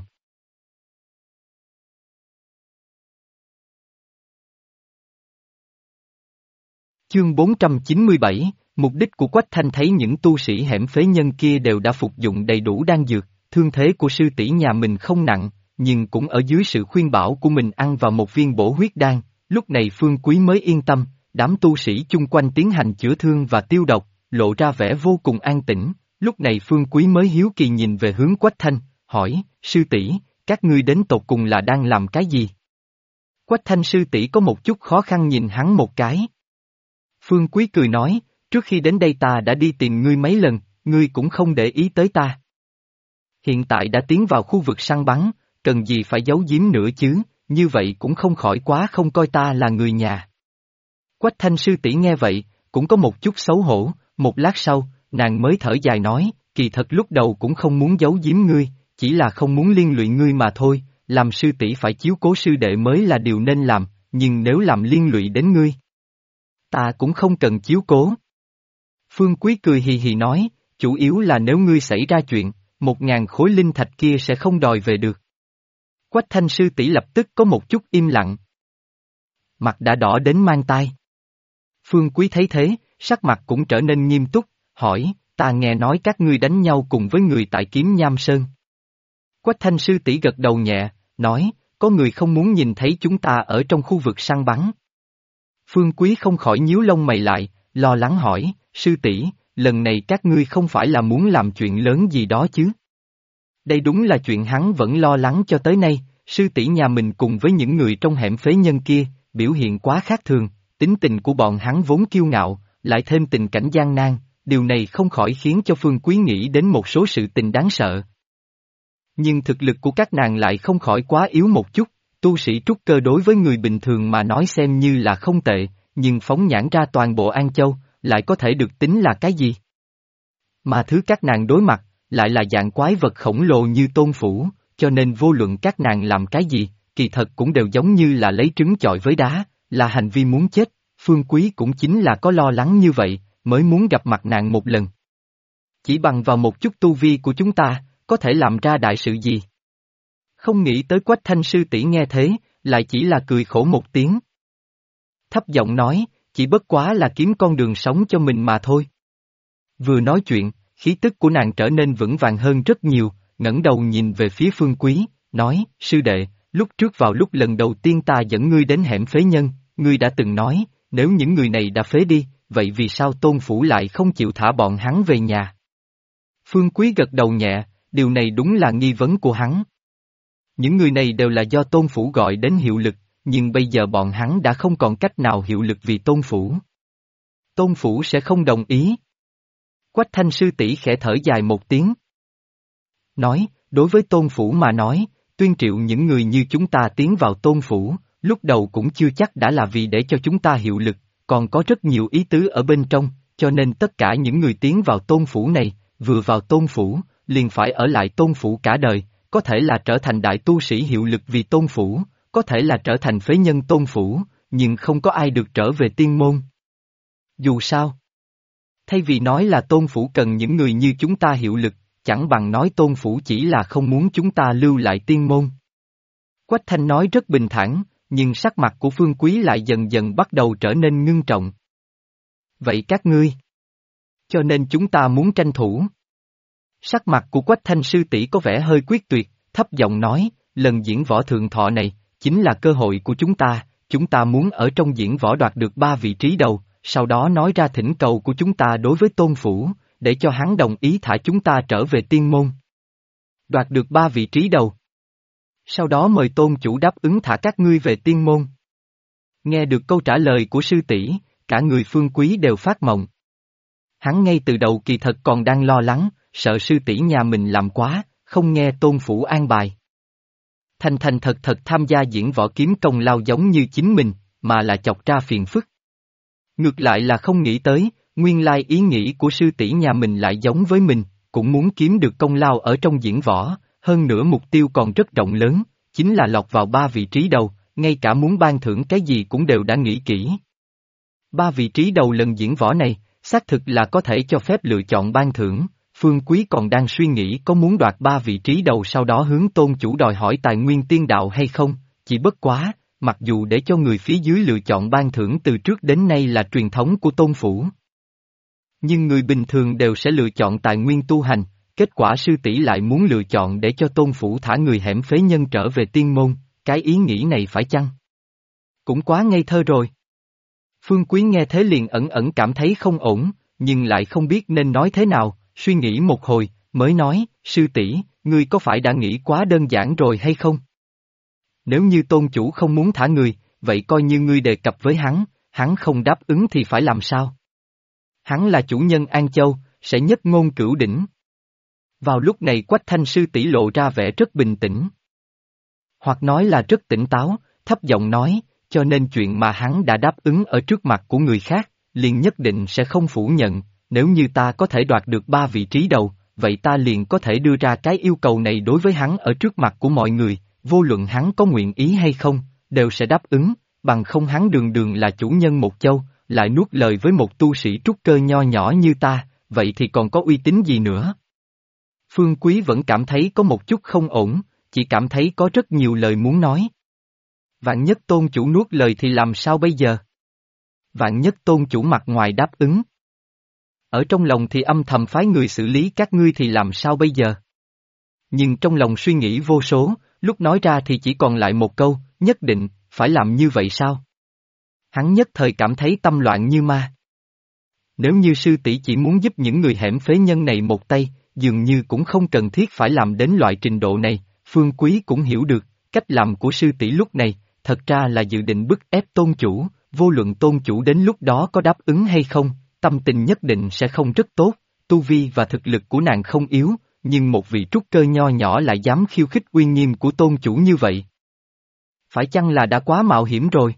Chương 497, mục đích của Quách Thanh thấy những tu sĩ hẻm phế nhân kia đều đã phục dụng đầy đủ đan dược, thương thế của sư tỷ nhà mình không nặng, nhưng cũng ở dưới sự khuyên bảo của mình ăn vào một viên bổ huyết đan, lúc này Phương Quý mới yên tâm, đám tu sĩ chung quanh tiến hành chữa thương và tiêu độc, lộ ra vẻ vô cùng an tĩnh, lúc này Phương Quý mới hiếu kỳ nhìn về hướng Quách Thanh, hỏi, sư tỷ, các ngươi đến tột cùng là đang làm cái gì? Quách Thanh sư tỷ có một chút khó khăn nhìn hắn một cái. Phương Quý cười nói, trước khi đến đây ta đã đi tìm ngươi mấy lần, ngươi cũng không để ý tới ta. Hiện tại đã tiến vào khu vực săn bắn, cần gì phải giấu giếm nữa chứ, như vậy cũng không khỏi quá không coi ta là người nhà. Quách Thanh sư tỷ nghe vậy, cũng có một chút xấu hổ, một lát sau, nàng mới thở dài nói, kỳ thật lúc đầu cũng không muốn giấu giếm ngươi, chỉ là không muốn liên lụy ngươi mà thôi, làm sư tỷ phải chiếu cố sư đệ mới là điều nên làm, nhưng nếu làm liên lụy đến ngươi, ta cũng không cần chiếu cố. Phương Quý cười hì hì nói, chủ yếu là nếu ngươi xảy ra chuyện, 1.000 khối linh thạch kia sẽ không đòi về được. Quách Thanh sư tỷ lập tức có một chút im lặng. Mặt đã đỏ đến mang tai. Phương Quý thấy thế, sắc mặt cũng trở nên nghiêm túc, hỏi, ta nghe nói các ngươi đánh nhau cùng với người tại Kiếm Nham Sơn. Quách Thanh sư tỷ gật đầu nhẹ, nói, có người không muốn nhìn thấy chúng ta ở trong khu vực săn bắn. Phương Quý không khỏi nhíu lông mày lại, lo lắng hỏi, sư tỷ, lần này các ngươi không phải là muốn làm chuyện lớn gì đó chứ? Đây đúng là chuyện hắn vẫn lo lắng cho tới nay, sư tỷ nhà mình cùng với những người trong hẻm phế nhân kia, biểu hiện quá khác thường, tính tình của bọn hắn vốn kiêu ngạo, lại thêm tình cảnh gian nan, điều này không khỏi khiến cho Phương Quý nghĩ đến một số sự tình đáng sợ. Nhưng thực lực của các nàng lại không khỏi quá yếu một chút, tu sĩ trúc cơ đối với người bình thường mà nói xem như là không tệ, nhưng phóng nhãn ra toàn bộ An Châu, lại có thể được tính là cái gì? Mà thứ các nàng đối mặt, lại là dạng quái vật khổng lồ như Tôn Phủ, cho nên vô luận các nàng làm cái gì, kỳ thật cũng đều giống như là lấy trứng chọi với đá, là hành vi muốn chết, Phương Quý cũng chính là có lo lắng như vậy, mới muốn gặp mặt nàng một lần. Chỉ bằng vào một chút tu vi của chúng ta, có thể làm ra đại sự gì? Không nghĩ tới Quách Thanh sư tỷ nghe thế, lại chỉ là cười khổ một tiếng. Thấp giọng nói, chỉ bất quá là kiếm con đường sống cho mình mà thôi. Vừa nói chuyện, khí tức của nàng trở nên vững vàng hơn rất nhiều, ngẩng đầu nhìn về phía Phương Quý, nói, sư đệ, lúc trước vào lúc lần đầu tiên ta dẫn ngươi đến hẻm phế nhân, ngươi đã từng nói, nếu những người này đã phế đi, vậy vì sao Tôn Phủ lại không chịu thả bọn hắn về nhà? Phương Quý gật đầu nhẹ, điều này đúng là nghi vấn của hắn. Những người này đều là do Tôn Phủ gọi đến hiệu lực, nhưng bây giờ bọn hắn đã không còn cách nào hiệu lực vì Tôn Phủ. Tôn Phủ sẽ không đồng ý. Quách Thanh sư tỷ khẽ thở dài một tiếng. Nói, đối với Tôn Phủ mà nói, tuyên triệu những người như chúng ta tiến vào Tôn Phủ, lúc đầu cũng chưa chắc đã là vì để cho chúng ta hiệu lực, còn có rất nhiều ý tứ ở bên trong, cho nên tất cả những người tiến vào tôn phủ này, vừa vào tôn phủ, liền phải ở lại tôn phủ cả đời, có thể là trở thành đại tu sĩ hiệu lực vì tôn phủ, có thể là trở thành phế nhân tôn phủ, nhưng không có ai được trở về tiên môn. Dù sao, thay vì nói là tôn phủ cần những người như chúng ta hiệu lực, chẳng bằng nói tôn phủ chỉ là không muốn chúng ta lưu lại tiên môn. Quách Thanh nói rất bình thản, nhưng sắc mặt của Phương Quý lại dần dần bắt đầu trở nên ngưng trọng. Vậy các ngươi? Cho nên chúng ta muốn tranh thủ. Sắc mặt của Quách Thanh sư tỷ có vẻ hơi quyết tuyệt, thấp giọng nói, lần diễn võ thượng thọ này, chính là cơ hội của chúng ta muốn ở trong diễn võ đoạt được 3 vị trí đầu, sau đó nói ra thỉnh cầu của chúng ta đối với tôn phủ, để cho hắn đồng ý thả chúng ta trở về tiên môn. Đoạt được 3 vị trí đầu. Sau đó mời tôn chủ đáp ứng thả các ngươi về tiên môn. Nghe được câu trả lời của sư tỷ, cả người Phương Quý đều phát mộng. Hắn ngay từ đầu kỳ thật còn đang lo lắng, sợ sư tỷ nhà mình làm quá, không nghe tôn phủ an bài. Thành thành thật thật tham gia diễn võ kiếm công lao giống như chính mình, mà là chọc ra phiền phức. Ngược lại là không nghĩ tới, nguyên lai ý nghĩ của sư tỷ nhà mình lại giống với mình, cũng muốn kiếm được công lao ở trong diễn võ, hơn nữa mục tiêu còn rất rộng lớn, chính là lọt vào 3 vị trí đầu, ngay cả muốn ban thưởng cái gì cũng đều đã nghĩ kỹ. 3 vị trí đầu lần diễn võ này, xác thực là có thể cho phép lựa chọn ban thưởng, Phương Quý còn đang suy nghĩ có muốn đoạt 3 vị trí đầu sau đó hướng tôn chủ đòi hỏi tài nguyên tiên đạo hay không, chỉ bất quá, mặc dù để cho người phía dưới lựa chọn ban thưởng từ trước đến nay là truyền thống của tôn phủ. Nhưng người bình thường đều sẽ lựa chọn tài nguyên tu hành, kết quả sư tỷ lại muốn lựa chọn để cho tôn phủ thả người hẻm phế nhân trở về tiên môn, cái ý nghĩ này phải chăng? Cũng quá ngây thơ rồi. Phương Quý nghe thế liền ẩn ẩn cảm thấy không ổn, nhưng lại không biết nên nói thế nào, suy nghĩ một hồi, mới nói, sư tỷ, ngươi có phải đã nghĩ quá đơn giản rồi hay không? Nếu như tôn chủ không muốn thả người, vậy coi như ngươi đề cập với hắn không đáp ứng thì phải làm sao? Hắn là chủ nhân An Châu, sẽ nhất ngôn cửu đỉnh. Vào lúc này Quách Thanh sư tỷ lộ ra vẻ rất bình tĩnh. Hoặc nói là rất tỉnh táo, thấp giọng nói, cho nên chuyện mà hắn đã đáp ứng ở trước mặt của người khác, liền nhất định sẽ không phủ nhận, nếu như ta có thể đoạt được 3 vị trí đầu, vậy ta liền có thể đưa ra cái yêu cầu này đối với hắn ở trước mặt của mọi người, vô luận hắn có nguyện ý hay không, đều sẽ đáp ứng, bằng không hắn đường đường là chủ nhân một châu, lại nuốt lời với một tu sĩ trúc cơ nho nhỏ như ta, vậy thì còn có uy tín gì nữa? Phương Quý vẫn cảm thấy có một chút không ổn, chỉ cảm thấy có rất nhiều lời muốn nói. Vạn nhất tôn chủ nuốt lời thì làm sao bây giờ? Vạn nhất tôn chủ mặt ngoài đáp ứng. Ở trong lòng thì âm thầm phái người xử lý các ngươi thì làm sao bây giờ? Nhưng trong lòng suy nghĩ vô số, lúc nói ra thì chỉ còn lại một câu, nhất định, phải làm như vậy sao? Hắn nhất thời cảm thấy tâm loạn như ma. Nếu như sư tỷ chỉ muốn giúp những người hẻm phế nhân này một tay, dường như cũng không cần thiết phải làm đến loại trình độ này, Phương Quý cũng hiểu được, cách làm của sư tỷ lúc này, thật ra là dự định bức ép tôn chủ, vô luận tôn chủ đến lúc đó có đáp ứng hay không, tâm tình nhất định sẽ không rất tốt, tu vi và thực lực của nàng không yếu, nhưng một vị trúc cơ nho nhỏ lại dám khiêu khích uy nghiêm của tôn chủ như vậy. Phải chăng là đã quá mạo hiểm rồi?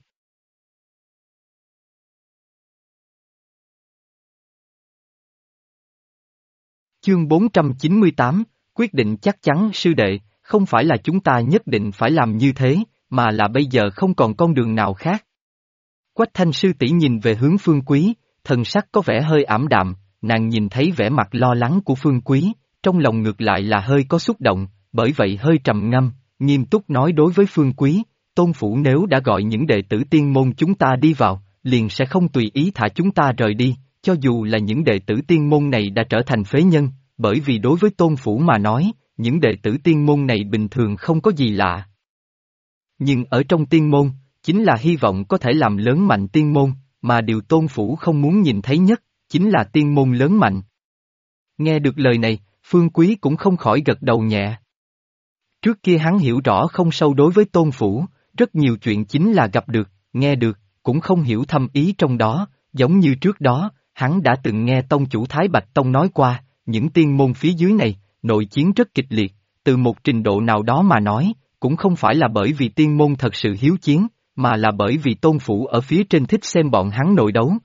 Chương 498, quyết định chắc chắn sư đệ, không phải là chúng ta nhất định phải làm như thế, mà là bây giờ không còn con đường nào khác. Quách Thanh sư tỷ nhìn về hướng Phương Quý, thần sắc có vẻ hơi ảm đạm, nàng nhìn thấy vẻ mặt lo lắng của Phương Quý, trong lòng ngược lại là hơi có xúc động, bởi vậy hơi trầm ngâm, nghiêm túc nói đối với Phương Quý, tôn phủ nếu đã gọi những đệ tử tiên môn chúng ta đi vào, liền sẽ không tùy ý thả chúng ta rời đi, cho dù là những đệ tử tiên môn này đã trở thành phế nhân, bởi vì đối với tôn phủ mà nói, những đệ tử tiên môn này bình thường không có gì lạ. Nhưng ở trong tiên môn, chính là hy vọng có thể làm lớn mạnh tiên môn, mà điều tôn phủ không muốn nhìn thấy nhất, chính là tiên môn lớn mạnh. Nghe được lời này, Phương Quý cũng không khỏi gật đầu nhẹ. Trước kia hắn hiểu rõ không sâu đối với tôn phủ, rất nhiều chuyện chính là gặp được, nghe được, cũng không hiểu thâm ý trong đó, giống như trước đó, hắn đã từng nghe tông chủ Thái Bạch Tông nói qua, những tiên môn phía dưới này, nội chiến rất kịch liệt, từ một trình độ nào đó mà nói, cũng không phải là bởi vì tiên môn thật sự hiếu chiến, mà là bởi vì tôn phủ ở phía trên thích xem bọn hắn nội đấu.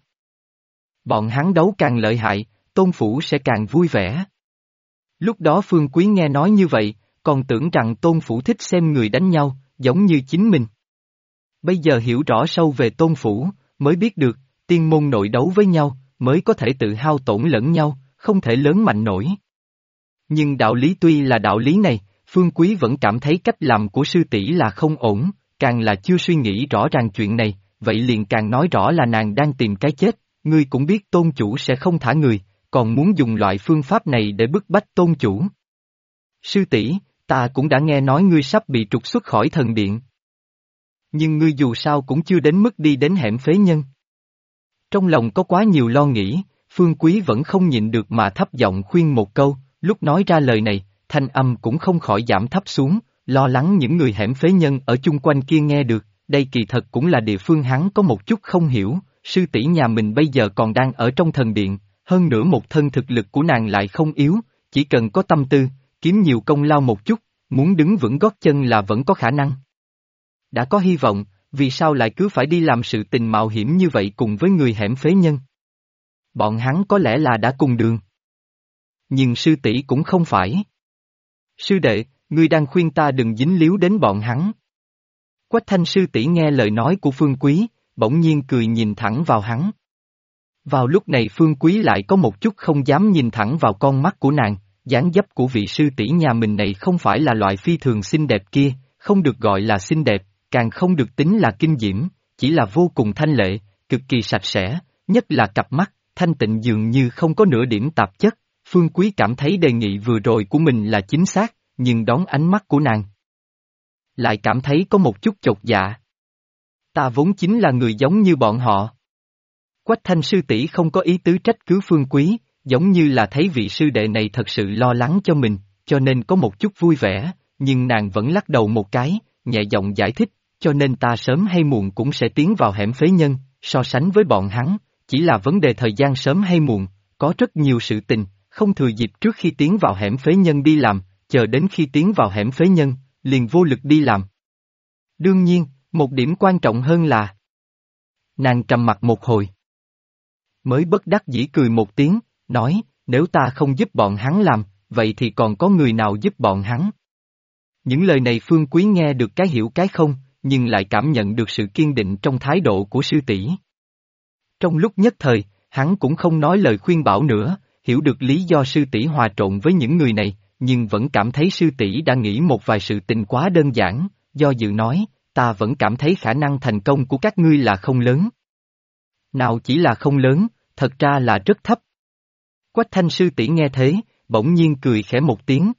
Bọn hắn đấu càng lợi hại, tôn phủ sẽ càng vui vẻ. Lúc đó Phương Quý nghe nói như vậy, còn tưởng rằng tôn phủ thích xem người đánh nhau, giống như chính mình. Bây giờ hiểu rõ sâu về tôn phủ, mới biết được, tiên môn nội đấu với nhau, mới có thể tự hao tổn lẫn nhau, không thể lớn mạnh nổi. Nhưng đạo lý tuy là đạo lý này, Phương Quý vẫn cảm thấy cách làm của sư tỷ là không ổn, càng là chưa suy nghĩ rõ ràng chuyện này, vậy liền càng nói rõ là nàng đang tìm cái chết, ngươi cũng biết tôn chủ sẽ không thả người, còn muốn dùng loại phương pháp này để bức bách tôn chủ. Sư tỷ, ta cũng đã nghe nói ngươi sắp bị trục xuất khỏi thần điện. Nhưng ngươi dù sao cũng chưa đến mức đi đến hẻm phế nhân. Trong lòng có quá nhiều lo nghĩ, Phương Quý vẫn không nhịn được mà thấp giọng khuyên một câu, lúc nói ra lời này, thanh âm cũng không khỏi giảm thấp xuống, lo lắng những người hẻm phế nhân ở chung quanh kia nghe được, đây kỳ thật cũng là địa phương hắn có một chút không hiểu, sư tỷ nhà mình bây giờ còn đang ở trong thần điện, hơn nữa một thân thực lực của nàng lại không yếu, chỉ cần có tâm tư, kiếm nhiều công lao một chút, muốn đứng vững gót chân là vẫn có khả năng. Đã có hy vọng, vì sao lại cứ phải đi làm sự tình mạo hiểm như vậy cùng với người hẻm phế nhân? Bọn hắn có lẽ là đã cùng đường. Nhưng sư tỷ cũng không phải. Sư đệ, ngươi đang khuyên ta đừng dính líu đến bọn hắn. Quách Thanh sư tỷ nghe lời nói của Phương Quý, bỗng nhiên cười nhìn thẳng vào hắn. Vào lúc này Phương Quý lại có một chút không dám nhìn thẳng vào con mắt của nàng, dáng dấp của vị sư tỷ nhà mình này không phải là loại phi thường xinh đẹp kia, không được gọi là xinh đẹp, càng không được tính là kinh diễm, chỉ là vô cùng thanh lệ, cực kỳ sạch sẽ, nhất là cặp mắt, thanh tịnh dường như không có nửa điểm tạp chất. Phương Quý cảm thấy đề nghị vừa rồi của mình là chính xác, nhưng đón ánh mắt của nàng lại cảm thấy có một chút chột dạ. Ta vốn chính là người giống như bọn họ. Quách Thanh sư tỷ không có ý tứ trách cứ Phương Quý, giống như là thấy vị sư đệ này thật sự lo lắng cho mình, cho nên có một chút vui vẻ, nhưng nàng vẫn lắc đầu một cái, nhẹ giọng giải thích, cho nên ta sớm hay muộn cũng sẽ tiến vào hẻm phế nhân, so sánh với bọn hắn, chỉ là vấn đề thời gian sớm hay muộn, có rất nhiều sự tình, không thừa dịp trước khi tiến vào hẻm phế nhân đi làm, chờ đến khi tiến vào hẻm phế nhân, liền vô lực đi làm. Đương nhiên, một điểm quan trọng hơn là nàng trầm mặt một hồi. Mới bất đắc dĩ cười một tiếng, nói, nếu ta không giúp bọn hắn làm, vậy thì còn có người nào giúp bọn hắn? Những lời này Phương Quý nghe được cái hiểu cái không, nhưng lại cảm nhận được sự kiên định trong thái độ của sư tỷ. Trong lúc nhất thời, hắn cũng không nói lời khuyên bảo nữa, hiểu được lý do sư tỷ hòa trộn với những người này, nhưng vẫn cảm thấy sư tỷ đã nghĩ một vài sự tình quá đơn giản, do dự nói, ta vẫn cảm thấy khả năng thành công của các ngươi là không lớn. Nào chỉ là không lớn, thật ra là rất thấp. Quách Thanh sư tỷ nghe thế, bỗng nhiên cười khẽ một tiếng.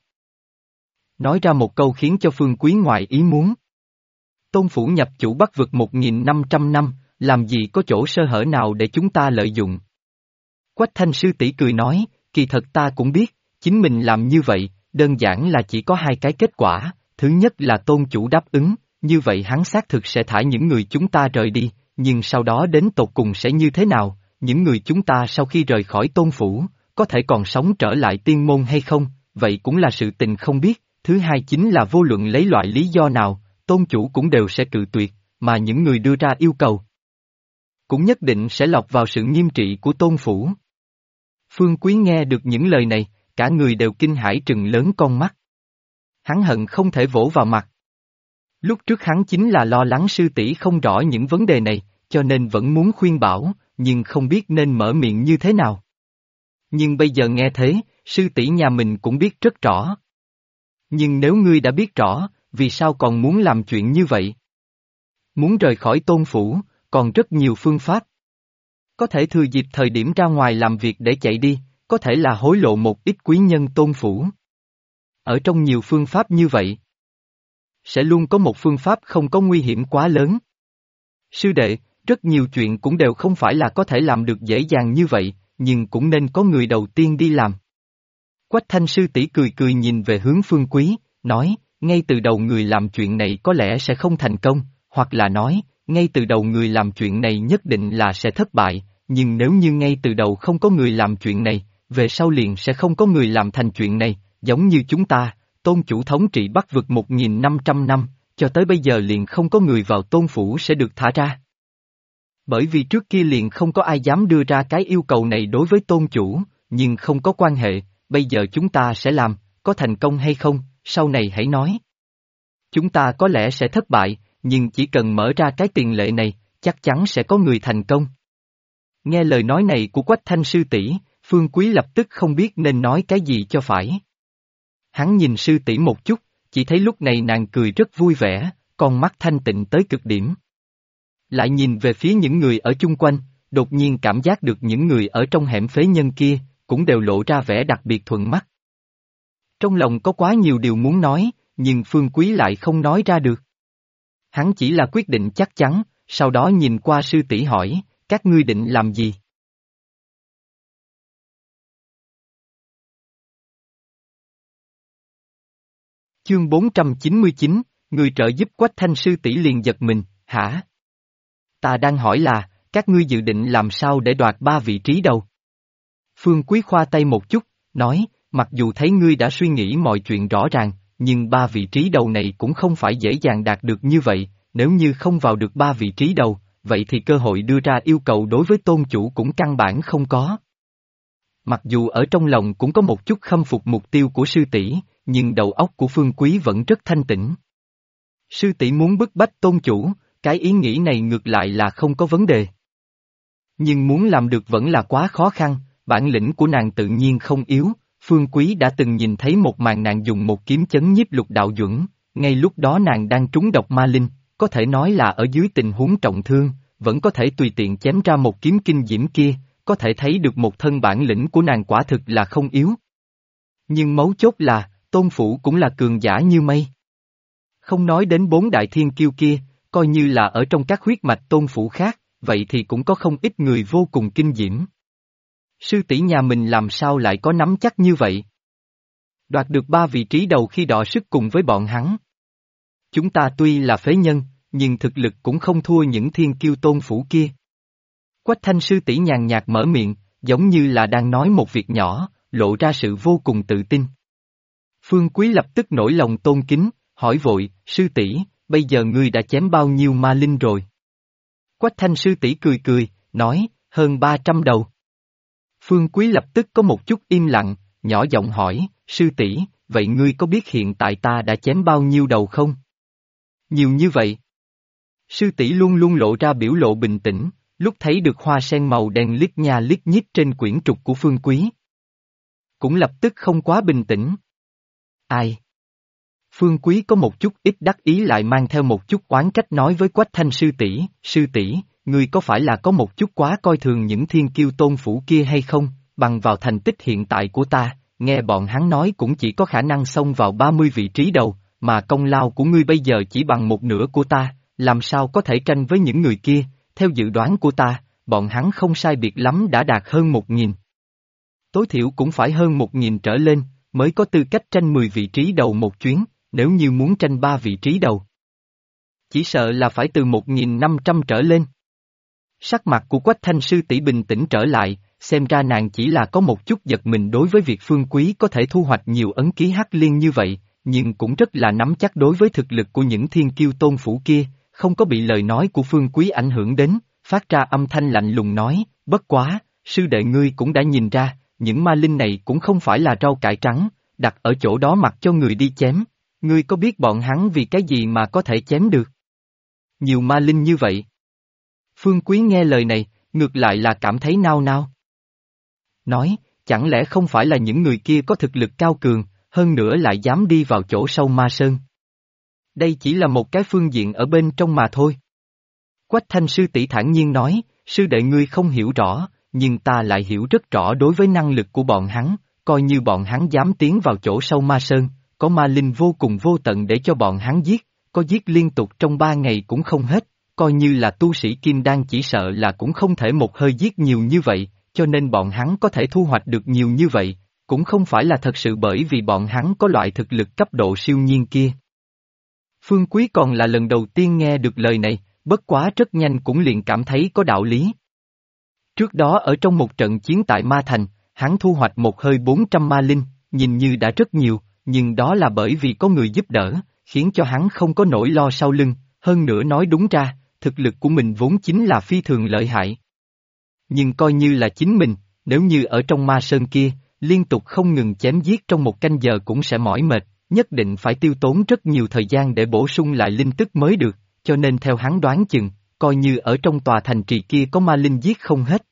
Nói ra một câu khiến cho Phương Quý ngoài ý muốn. Tôn phủ nhập chủ Bắc vực 1.500 năm, làm gì có chỗ sơ hở nào để chúng ta lợi dụng. Quách Thanh sư tỷ cười nói, kỳ thật ta cũng biết, chính mình làm như vậy, đơn giản là chỉ có hai cái kết quả, thứ nhất là tôn chủ đáp ứng, như vậy hắn xác thực sẽ thả những người chúng ta rời đi, nhưng sau đó đến tột cùng sẽ như thế nào, những người chúng ta sau khi rời khỏi tôn phủ, có thể còn sống trở lại tiên môn hay không, vậy cũng là sự tình không biết, thứ hai chính là vô luận lấy loại lý do nào, tôn chủ cũng đều sẽ cự tuyệt, mà những người đưa ra yêu cầu cũng nhất định sẽ lọt vào sự nghiêm trị của tôn phủ. Phương Quý nghe được những lời này, cả người đều kinh hãi trừng lớn con mắt. Hắn hận không thể vỗ vào mặt. Lúc trước hắn chính là lo lắng sư tỷ không rõ những vấn đề này, cho nên vẫn muốn khuyên bảo, nhưng không biết nên mở miệng như thế nào. Nhưng bây giờ nghe thế, sư tỷ nhà mình cũng biết rất rõ. Nhưng nếu ngươi đã biết rõ, vì sao còn muốn làm chuyện như vậy? Muốn rời khỏi tôn phủ, còn rất nhiều phương pháp. Có thể thừa dịp thời điểm ra ngoài làm việc để chạy đi, có thể là hối lộ một ít quý nhân tôn phủ. Ở trong nhiều phương pháp như vậy, sẽ luôn có một phương pháp không có nguy hiểm quá lớn. Sư đệ, rất nhiều chuyện cũng đều không phải là có thể làm được dễ dàng như vậy, nhưng cũng nên có người đầu tiên đi làm. Quách Thanh sư tỷ cười cười nhìn về hướng Phương Quý, nói, ngay từ đầu người làm chuyện này có lẽ sẽ không thành công, hoặc là nói, ngay từ đầu người làm chuyện này nhất định là sẽ thất bại, nhưng nếu như ngay từ đầu không có người làm chuyện này, về sau liền sẽ không có người làm thành chuyện này, giống như chúng ta, tôn chủ thống trị Bắc vực 1.500 năm, cho tới bây giờ liền không có người vào tôn phủ sẽ được thả ra. Bởi vì trước kia liền không có ai dám đưa ra cái yêu cầu này đối với tôn chủ, nhưng không có quan hệ, bây giờ chúng ta sẽ làm, có thành công hay không, sau này hãy nói. Chúng ta có lẽ sẽ thất bại, nhưng chỉ cần mở ra cái tiền lệ này, chắc chắn sẽ có người thành công. Nghe lời nói này của Quách Thanh sư tỷ, Phương Quý lập tức không biết nên nói cái gì cho phải. Hắn nhìn sư tỷ một chút, chỉ thấy lúc này nàng cười rất vui vẻ, con mắt thanh tịnh tới cực điểm. Lại nhìn về phía những người ở chung quanh, đột nhiên cảm giác được những người ở trong hẻm phế nhân kia, cũng đều lộ ra vẻ đặc biệt thuận mắt. Trong lòng có quá nhiều điều muốn nói, nhưng Phương Quý lại không nói ra được. Hắn chỉ là quyết định chắc chắn, sau đó nhìn qua sư tỷ hỏi, các ngươi định làm gì? Chương 499, người trợ giúp Quách Thanh sư tỷ liền giật mình, hả? Ta đang hỏi là, các ngươi dự định làm sao để đoạt 3 vị trí đầu? Phương Quý khoa tay một chút, nói, mặc dù thấy ngươi đã suy nghĩ mọi chuyện rõ ràng, nhưng 3 vị trí đầu này cũng không phải dễ dàng đạt được như vậy, nếu như không vào được 3 vị trí đầu, vậy thì cơ hội đưa ra yêu cầu đối với tôn chủ cũng căn bản không có. Mặc dù ở trong lòng cũng có một chút khâm phục mục tiêu của sư tỷ, nhưng đầu óc của Phương Quý vẫn rất thanh tĩnh. Sư tỷ muốn bức bách tôn chủ, cái ý nghĩ này ngược lại là không có vấn đề. Nhưng muốn làm được vẫn là quá khó khăn, bản lĩnh của nàng tự nhiên không yếu, Phương Quý đã từng nhìn thấy một màn nàng dùng một kiếm chấn nhiếp Lục Đạo Duẩn, ngay lúc đó nàng đang trúng độc ma linh, có thể nói là ở dưới tình huống trọng thương, vẫn có thể tùy tiện chém ra một kiếm kinh diễm kia, có thể thấy được một thân bản lĩnh của nàng quả thực là không yếu. Nhưng mấu chốt là, tôn phủ cũng là cường giả như mây. Không nói đến 4 đại thiên kiêu kia, coi như là ở trong các huyết mạch tôn phủ khác, vậy thì cũng có không ít người vô cùng kinh diễm. Sư tỷ nhà mình làm sao lại có nắm chắc như vậy? Đoạt được 3 vị trí đầu khi đọ sức cùng với bọn hắn. Chúng ta tuy là phế nhân, nhưng thực lực cũng không thua những thiên kiêu tôn phủ kia. Quách Thanh sư tỷ nhàn nhạt mở miệng, giống như là đang nói một việc nhỏ, lộ ra sự vô cùng tự tin. Phương Quý lập tức nổi lòng tôn kính, hỏi vội, sư tỷ, bây giờ ngươi đã chém bao nhiêu ma linh rồi? Quách Thanh sư tỷ cười cười, nói, hơn 300 đầu. Phương Quý lập tức có một chút im lặng, nhỏ giọng hỏi, sư tỷ, vậy ngươi có biết hiện tại ta đã chém bao nhiêu đầu không? Nhiều như vậy. Sư tỷ luôn luôn lộ ra biểu lộ bình tĩnh, lúc thấy được hoa sen màu đen liếc nha liếc nhít trên quyển trục của Phương Quý. Cũng lập tức không quá bình tĩnh. Ai? Phương Quý có một chút ít đắc ý lại mang theo một chút oán trách nói với Quách Thanh sư tỷ, ngươi có phải là có một chút quá coi thường những thiên kiêu tôn phủ kia hay không, bằng vào thành tích hiện tại của ta, nghe bọn hắn nói cũng chỉ có khả năng xông vào 30 vị trí đầu, mà công lao của ngươi bây giờ chỉ bằng một nửa của ta, làm sao có thể tranh với những người kia, theo dự đoán của ta, bọn hắn không sai biệt lắm đã đạt hơn 1.000. Tối thiểu cũng phải hơn 1.000 trở lên, mới có tư cách tranh 10 vị trí đầu một chuyến, nếu như muốn tranh 3 vị trí đầu. Chỉ sợ là phải từ 1.500 trở lên. Sắc mặt của Quách Thanh sư tỷ bình tĩnh trở lại, xem ra nàng chỉ là có một chút giật mình đối với việc Phương Quý có thể thu hoạch nhiều ấn ký hắc liên như vậy, nhưng cũng rất là nắm chắc đối với thực lực của những thiên kiêu tôn phủ kia, không có bị lời nói của Phương Quý ảnh hưởng đến, phát ra âm thanh lạnh lùng nói, bất quá, sư đệ ngươi cũng đã nhìn ra, những ma linh này cũng không phải là rau cải trắng, đặt ở chỗ đó mặc cho người đi chém, ngươi có biết bọn hắn vì cái gì mà có thể chém được? Nhiều ma linh như vậy. Phương Quý nghe lời này, ngược lại là cảm thấy nao nao. Nói, chẳng lẽ không phải là những người kia có thực lực cao cường, hơn nữa lại dám đi vào chỗ sâu ma sơn? Đây chỉ là một cái phương diện ở bên trong mà thôi. Quách Thanh sư tỷ thản nhiên nói, sư đệ ngươi không hiểu rõ, nhưng ta lại hiểu rất rõ đối với năng lực của bọn hắn, coi như bọn hắn dám tiến vào chỗ sâu ma sơn, có ma linh vô cùng vô tận để cho bọn hắn giết, có giết liên tục trong 3 ngày cũng không hết, coi như là tu sĩ kim đan chỉ sợ là cũng không thể một hơi giết nhiều như vậy, cho nên bọn hắn có thể thu hoạch được nhiều như vậy, cũng không phải là thật sự bởi vì bọn hắn có loại thực lực cấp độ siêu nhiên kia. Phương Quý còn là lần đầu tiên nghe được lời này, bất quá rất nhanh cũng liền cảm thấy có đạo lý. Trước đó ở trong một trận chiến tại Ma Thành, hắn thu hoạch một hơi 400 ma linh, nhìn như đã rất nhiều, nhưng đó là bởi vì có người giúp đỡ, khiến cho hắn không có nỗi lo sau lưng, hơn nữa nói đúng ra, thực lực của mình vốn chính là phi thường lợi hại. Nhưng coi như là chính mình, nếu như ở trong ma sơn kia, liên tục không ngừng chém giết trong một canh giờ cũng sẽ mỏi mệt, nhất định phải tiêu tốn rất nhiều thời gian để bổ sung lại linh tức mới được, cho nên theo hắn đoán chừng, coi như ở trong tòa thành trì kia có ma linh giết không hết.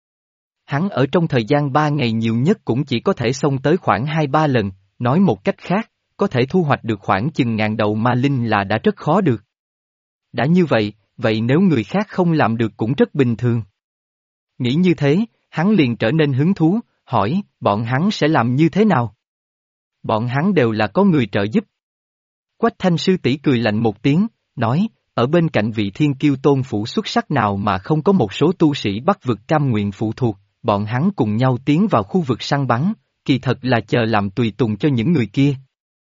Hắn ở trong thời gian 3 ngày nhiều nhất cũng chỉ có thể xông tới khoảng 2-3 lần, nói một cách khác, có thể thu hoạch được khoảng chừng ngàn đầu ma linh là đã rất khó được. Đã như vậy, vậy nếu người khác không làm được cũng rất bình thường. Nghĩ như thế, hắn liền trở nên hứng thú, hỏi, bọn hắn sẽ làm như thế nào? Bọn hắn đều là có người trợ giúp. Quách Thanh sư tỷ cười lạnh một tiếng, nói, ở bên cạnh vị thiên kiêu tôn phủ xuất sắc nào mà không có một số tu sĩ Bắc vực cam nguyện phụ thuộc, bọn hắn cùng nhau tiến vào khu vực săn bắn, kỳ thật là chờ làm tùy tùng cho những người kia.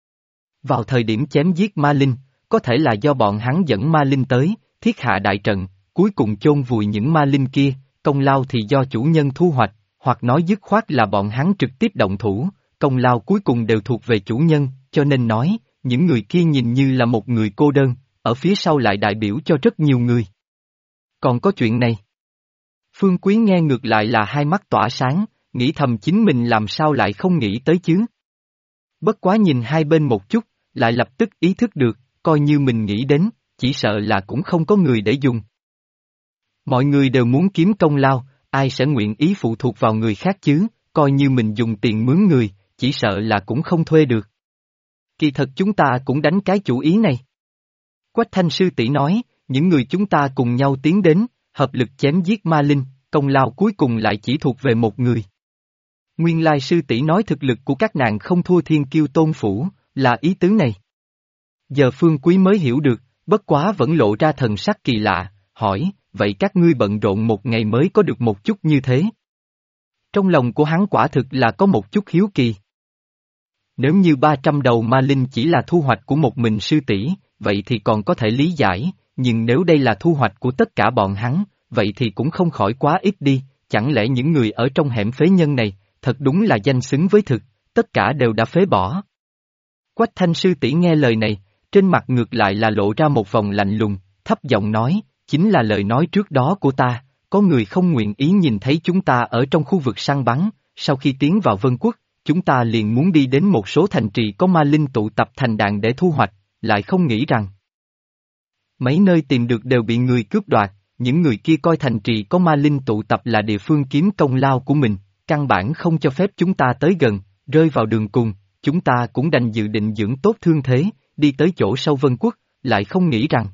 Vào thời điểm chém giết ma linh, có thể là do bọn hắn dẫn ma linh tới, thiết hạ đại trận, cuối cùng chôn vùi những ma linh kia, công lao thì do chủ nhân thu hoạch, hoặc nói dứt khoát là bọn hắn trực tiếp động thủ, công lao cuối cùng đều thuộc về chủ nhân, cho nên nói, những người kia nhìn như là một người cô đơn, ở phía sau lại đại biểu cho rất nhiều người. Còn có chuyện này. Phương Quý nghe ngược lại là hai mắt tỏa sáng, nghĩ thầm chính mình làm sao lại không nghĩ tới chứ. Bất quá nhìn hai bên một chút, lại lập tức ý thức được, coi như mình nghĩ đến, chỉ sợ là cũng không có người để dùng. Mọi người đều muốn kiếm công lao, ai sẽ nguyện ý phụ thuộc vào người khác chứ, coi như mình dùng tiền mướn người, chỉ sợ là cũng không thuê được. Kỳ thật chúng ta cũng đánh cái chủ ý này. Quách Thanh sư tỷ nói, những người chúng ta cùng nhau tiến đến, hợp lực chém giết ma linh, công lao cuối cùng lại chỉ thuộc về một người. Nguyên lai sư tỷ nói thực lực của các nàng không thua thiên kiêu tôn phủ, là ý tứ này. Giờ Phương Quý mới hiểu được, bất quá vẫn lộ ra thần sắc kỳ lạ, hỏi, vậy các ngươi bận rộn một ngày mới có được một chút như thế? Trong lòng của hắn quả thực là có một chút hiếu kỳ. Nếu như 300 đầu ma linh chỉ là thu hoạch của một mình sư tỷ, vậy thì còn có thể lý giải, nhưng nếu đây là thu hoạch của tất cả bọn hắn, vậy thì cũng không khỏi quá ít đi, chẳng lẽ những người ở trong hẻm phế nhân này, thật đúng là danh xứng với thực, tất cả đều đã phế bỏ. Quách Thanh sư tỷ nghe lời này, trên mặt ngược lại là lộ ra một vòng lạnh lùng, thấp giọng nói, chính là lời nói trước đó của ta, có người không nguyện ý nhìn thấy chúng ta ở trong khu vực săn bắn, sau khi tiến vào Vân Quốc, chúng ta liền muốn đi đến một số thành trì có ma linh tụ tập thành đàn để thu hoạch, lại không nghĩ rằng mấy nơi tìm được đều bị người cướp đoạt, những người kia coi thành trì có ma linh tụ tập là địa phương kiếm công lao của mình, căn bản không cho phép chúng ta tới gần, rơi vào đường cùng, chúng ta cũng đành dự định dưỡng tốt thương thế, đi tới chỗ sâu Vân Quốc, lại không nghĩ rằng.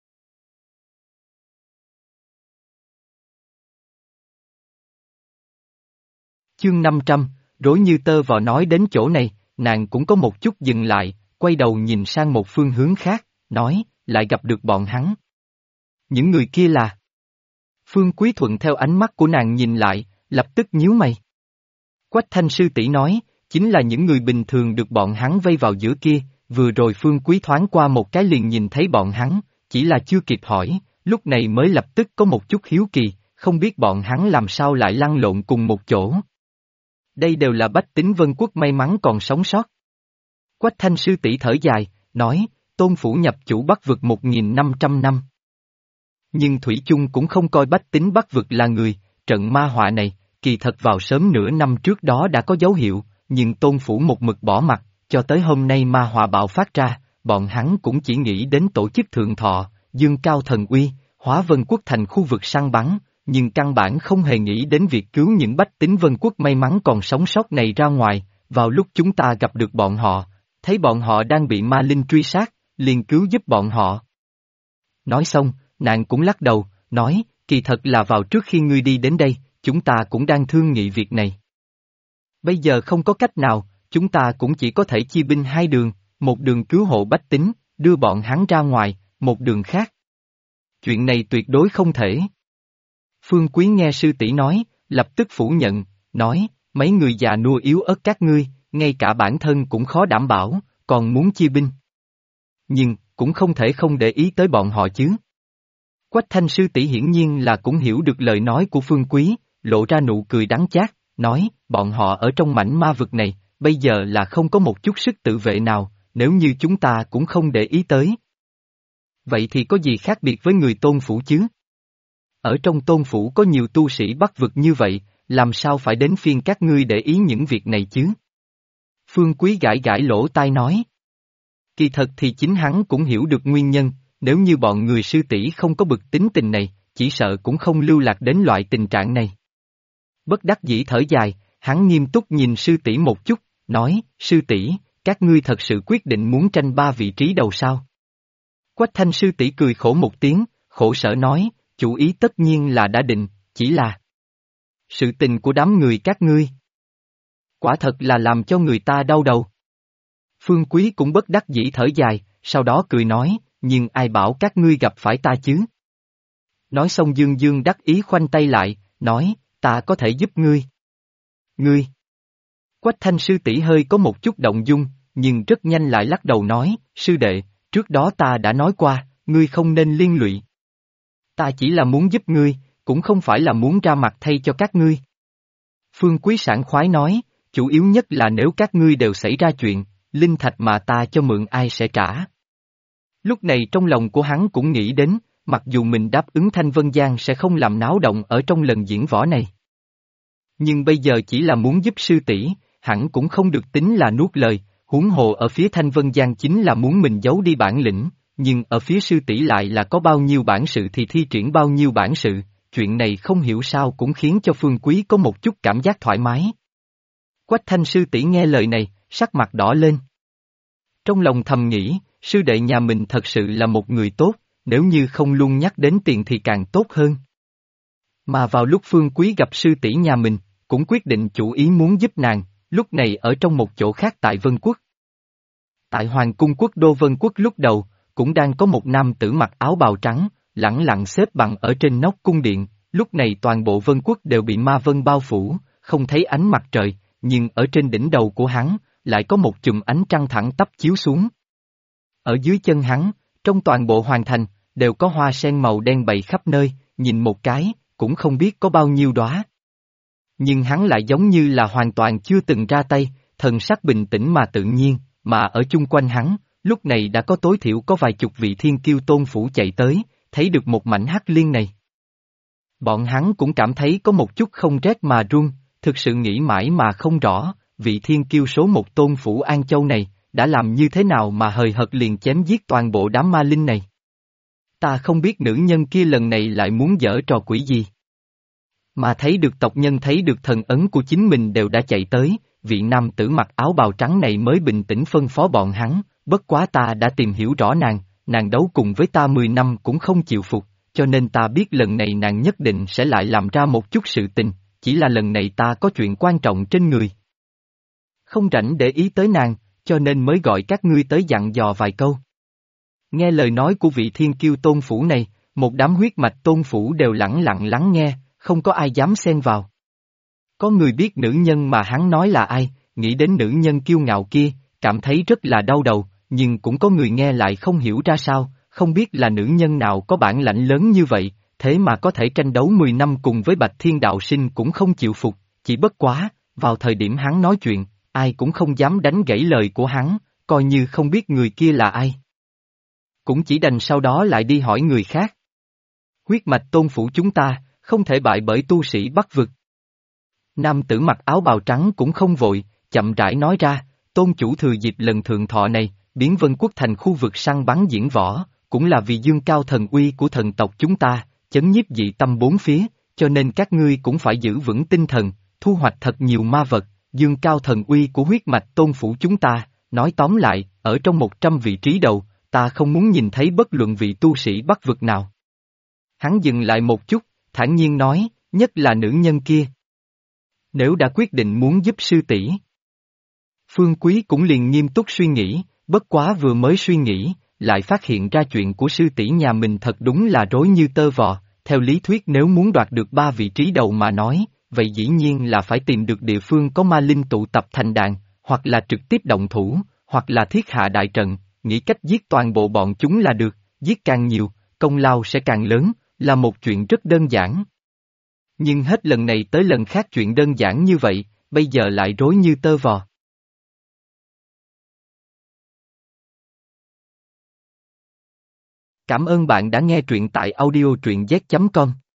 Chương 500, rối như tơ vò nói đến chỗ này, nàng cũng có một chút dừng lại, quay đầu nhìn sang một phương hướng khác, nói, lại gặp được bọn hắn. Những người kia là... Phương Quý thuận theo ánh mắt của nàng nhìn lại, lập tức nhíu mày. Quách Thanh sư tỷ nói, chính là những người bình thường được bọn hắn vây vào giữa kia, vừa rồi Phương Quý thoáng qua một cái liền nhìn thấy bọn hắn, chỉ là chưa kịp hỏi, lúc này mới lập tức có một chút hiếu kỳ, không biết bọn hắn làm sao lại lăn lộn cùng một chỗ. Đây đều là bách tính Vân Quốc may mắn còn sống sót. Quách Thanh sư tỷ thở dài, nói, tôn phủ nhập chủ Bắc vực 1.500 năm. Nhưng Thủy chung cũng không coi bách tính Bắc vực là người, trận ma họa này, kỳ thật vào sớm nửa năm trước đó đã có dấu hiệu, nhưng tôn phủ một mực bỏ mặt, cho tới hôm nay ma họa bạo phát ra, bọn hắn cũng chỉ nghĩ đến tổ chức thượng thọ, dương cao thần uy, hóa Vân Quốc thành khu vực săn bắn, nhưng căn bản không hề nghĩ đến việc cứu những bách tính Vân Quốc may mắn còn sống sót này ra ngoài, vào lúc chúng ta gặp được bọn họ, thấy bọn họ đang bị ma linh truy sát, liền cứu giúp bọn họ. Nói xong, nàng cũng lắc đầu, nói, kỳ thật là vào trước khi ngươi đi đến đây, chúng ta cũng đang thương nghị việc này. Bây giờ không có cách nào, chúng ta cũng chỉ có thể chia binh hai đường, một đường cứu hộ bách tính, đưa bọn hắn ra ngoài, một đường khác. Chuyện này tuyệt đối không thể. Phương Quý nghe sư tỷ nói, lập tức phủ nhận, nói, mấy người già nua yếu ớt các ngươi, ngay cả bản thân cũng khó đảm bảo, còn muốn chia binh. Nhưng, cũng không thể không để ý tới bọn họ chứ. Quách Thanh sư tỷ hiển nhiên là cũng hiểu được lời nói của Phương Quý, lộ ra nụ cười đắng chát, nói, bọn họ ở trong mảnh ma vực này, bây giờ là không có một chút sức tự vệ nào, nếu như chúng ta cũng không để ý tới. Vậy thì có gì khác biệt với người Tôn phủ chứ? Ở trong Tôn phủ có nhiều tu sĩ Bắc vực như vậy, làm sao phải đến phiên các ngươi để ý những việc này chứ? Phương Quý gãi gãi lỗ tai nói. Kỳ thật thì chính hắn cũng hiểu được nguyên nhân, nếu như bọn người sư tỷ không có bực tính tình này, chỉ sợ cũng không lưu lạc đến loại tình trạng này. Bất đắc dĩ thở dài, hắn nghiêm túc nhìn sư tỷ một chút, nói, sư tỷ, các ngươi thật sự quyết định muốn tranh 3 vị trí đầu sao? Quách Thanh sư tỷ cười khổ một tiếng, khổ sở nói, chủ ý tất nhiên là đã định, chỉ là sự tình của đám người các ngươi. Quả thật là làm cho người ta đau đầu. Phương Quý cũng bất đắc dĩ thở dài, sau đó cười nói, nhưng ai bảo các ngươi gặp phải ta chứ? Nói xong Dương Dương đắc ý khoanh tay lại, nói, ta có thể giúp ngươi. Ngươi! Quách Thanh sư tỷ hơi có một chút động dung, nhưng rất nhanh lại lắc đầu nói, sư đệ, trước đó ta đã nói qua, ngươi không nên liên lụy. Ta chỉ là muốn giúp ngươi, cũng không phải là muốn ra mặt thay cho các ngươi. Phương Quý sảng khoái nói, chủ yếu nhất là nếu các ngươi đều xảy ra chuyện, linh thạch mà ta cho mượn ai sẽ trả. Lúc này trong lòng của hắn cũng nghĩ đến, mặc dù mình đáp ứng Thanh Vân Giang sẽ không làm náo động ở trong lần diễn võ này. Nhưng bây giờ chỉ là muốn giúp sư tỷ, hẳn cũng không được tính là nuốt lời, huống hồ ở phía Thanh Vân Giang chính là muốn mình giấu đi bản lĩnh, nhưng ở phía sư tỷ lại là có bao nhiêu bản sự thì thi triển bao nhiêu bản sự, chuyện này không hiểu sao cũng khiến cho Phương Quý có một chút cảm giác thoải mái. Quách Thanh sư tỷ nghe lời này, sắc mặt đỏ lên. Trong lòng thầm nghĩ, sư đệ nhà mình thật sự là một người tốt, nếu như không luôn nhắc đến tiền thì càng tốt hơn. Mà vào lúc Phương Quý gặp sư tỷ nhà mình, cũng quyết định chủ ý muốn giúp nàng, lúc này ở trong một chỗ khác tại Vân Quốc. Tại Hoàng cung quốc đô Vân Quốc lúc đầu, cũng đang có một nam tử mặc áo bào trắng, lẳng lặng xếp bằng ở trên nóc cung điện, lúc này toàn bộ Vân Quốc đều bị ma vân bao phủ, không thấy ánh mặt trời, nhưng ở trên đỉnh đầu của hắn, lại có một chùm ánh trăng thẳng tắp chiếu xuống. Ở dưới chân hắn, trong toàn bộ hoàng thành, đều có hoa sen màu đen bày khắp nơi, nhìn một cái, cũng không biết có bao nhiêu đóa. Nhưng hắn lại giống như là hoàn toàn chưa từng ra tay, thần sắc bình tĩnh mà tự nhiên, mà ở chung quanh hắn, lúc này đã có tối thiểu có vài chục vị thiên kiêu tôn phủ chạy tới, thấy được một mảnh hắc liên này. Bọn hắn cũng cảm thấy có một chút không rét mà run, thực sự nghĩ mãi mà không rõ, vị thiên kiêu số một tôn phủ An Châu này, đã làm như thế nào mà hời hợt liền chém giết toàn bộ đám ma linh này. Ta không biết nữ nhân kia lần này lại muốn giở trò quỷ gì. Mà thấy được tộc nhân thấy được thần ấn của chính mình đều đã chạy tới, vị nam tử mặc áo bào trắng này mới bình tĩnh phân phó bọn hắn, bất quá ta đã tìm hiểu rõ nàng đấu cùng với ta 10 năm cũng không chịu phục, cho nên ta biết lần này nàng nhất định sẽ lại làm ra một chút sự tình, chỉ là lần này ta có chuyện quan trọng trên người. Không rảnh để ý tới nàng, cho nên mới gọi các ngươi tới dặn dò vài câu. Nghe lời nói của vị thiên kiêu tôn phủ này, một đám huyết mạch tôn phủ đều lẳng lặng lắng nghe, không có ai dám xen vào. Có người biết nữ nhân mà hắn nói là ai, nghĩ đến nữ nhân kiêu ngạo kia, cảm thấy rất là đau đầu, nhưng cũng có người nghe lại không hiểu ra sao, không biết là nữ nhân nào có bản lãnh lớn như vậy, thế mà có thể tranh đấu 10 năm cùng với Bạch Thiên Đạo Sinh cũng không chịu phục, chỉ bất quá, vào thời điểm hắn nói chuyện, ai cũng không dám đánh gãy lời của hắn, coi như không biết người kia là ai. Cũng chỉ đành sau đó lại đi hỏi người khác. Huyết mạch tôn phủ chúng ta, không thể bại bởi tu sĩ Bắc vực. Nam tử mặc áo bào trắng cũng không vội, chậm rãi nói ra, tôn chủ thừa dịp lần thượng thọ này, biến Vân Quốc thành khu vực săn bắn diễn võ, cũng là vì dương cao thần uy của thần tộc chúng ta, chấn nhiếp dị tâm bốn phía, cho nên các ngươi cũng phải giữ vững tinh thần, thu hoạch thật nhiều ma vật, dương cao thần uy của huyết mạch tôn phủ chúng ta, nói tóm lại, ở trong 100 vị trí đầu, ta không muốn nhìn thấy bất luận vị tu sĩ Bắc vực nào. Hắn dừng lại một chút, thản nhiên nói, nhất là nữ nhân kia. Nếu đã quyết định muốn giúp sư tỷ, Phương Quý cũng liền nghiêm túc suy nghĩ, bất quá vừa mới suy nghĩ, lại phát hiện ra chuyện của sư tỷ nhà mình thật đúng là rối như tơ vò, theo lý thuyết nếu muốn đoạt được 3 vị trí đầu mà nói, vậy dĩ nhiên là phải tìm được địa phương có ma linh tụ tập thành đàn, hoặc là trực tiếp động thủ, hoặc là thiết hạ đại trận, nghĩ cách giết toàn bộ bọn chúng là được, giết càng nhiều, công lao sẽ càng lớn, là một chuyện rất đơn giản. Nhưng hết lần này tới lần khác chuyện đơn giản như vậy, bây giờ lại rối như tơ vò. Cảm ơn bạn đã nghe truyện tại audio truyện z.com.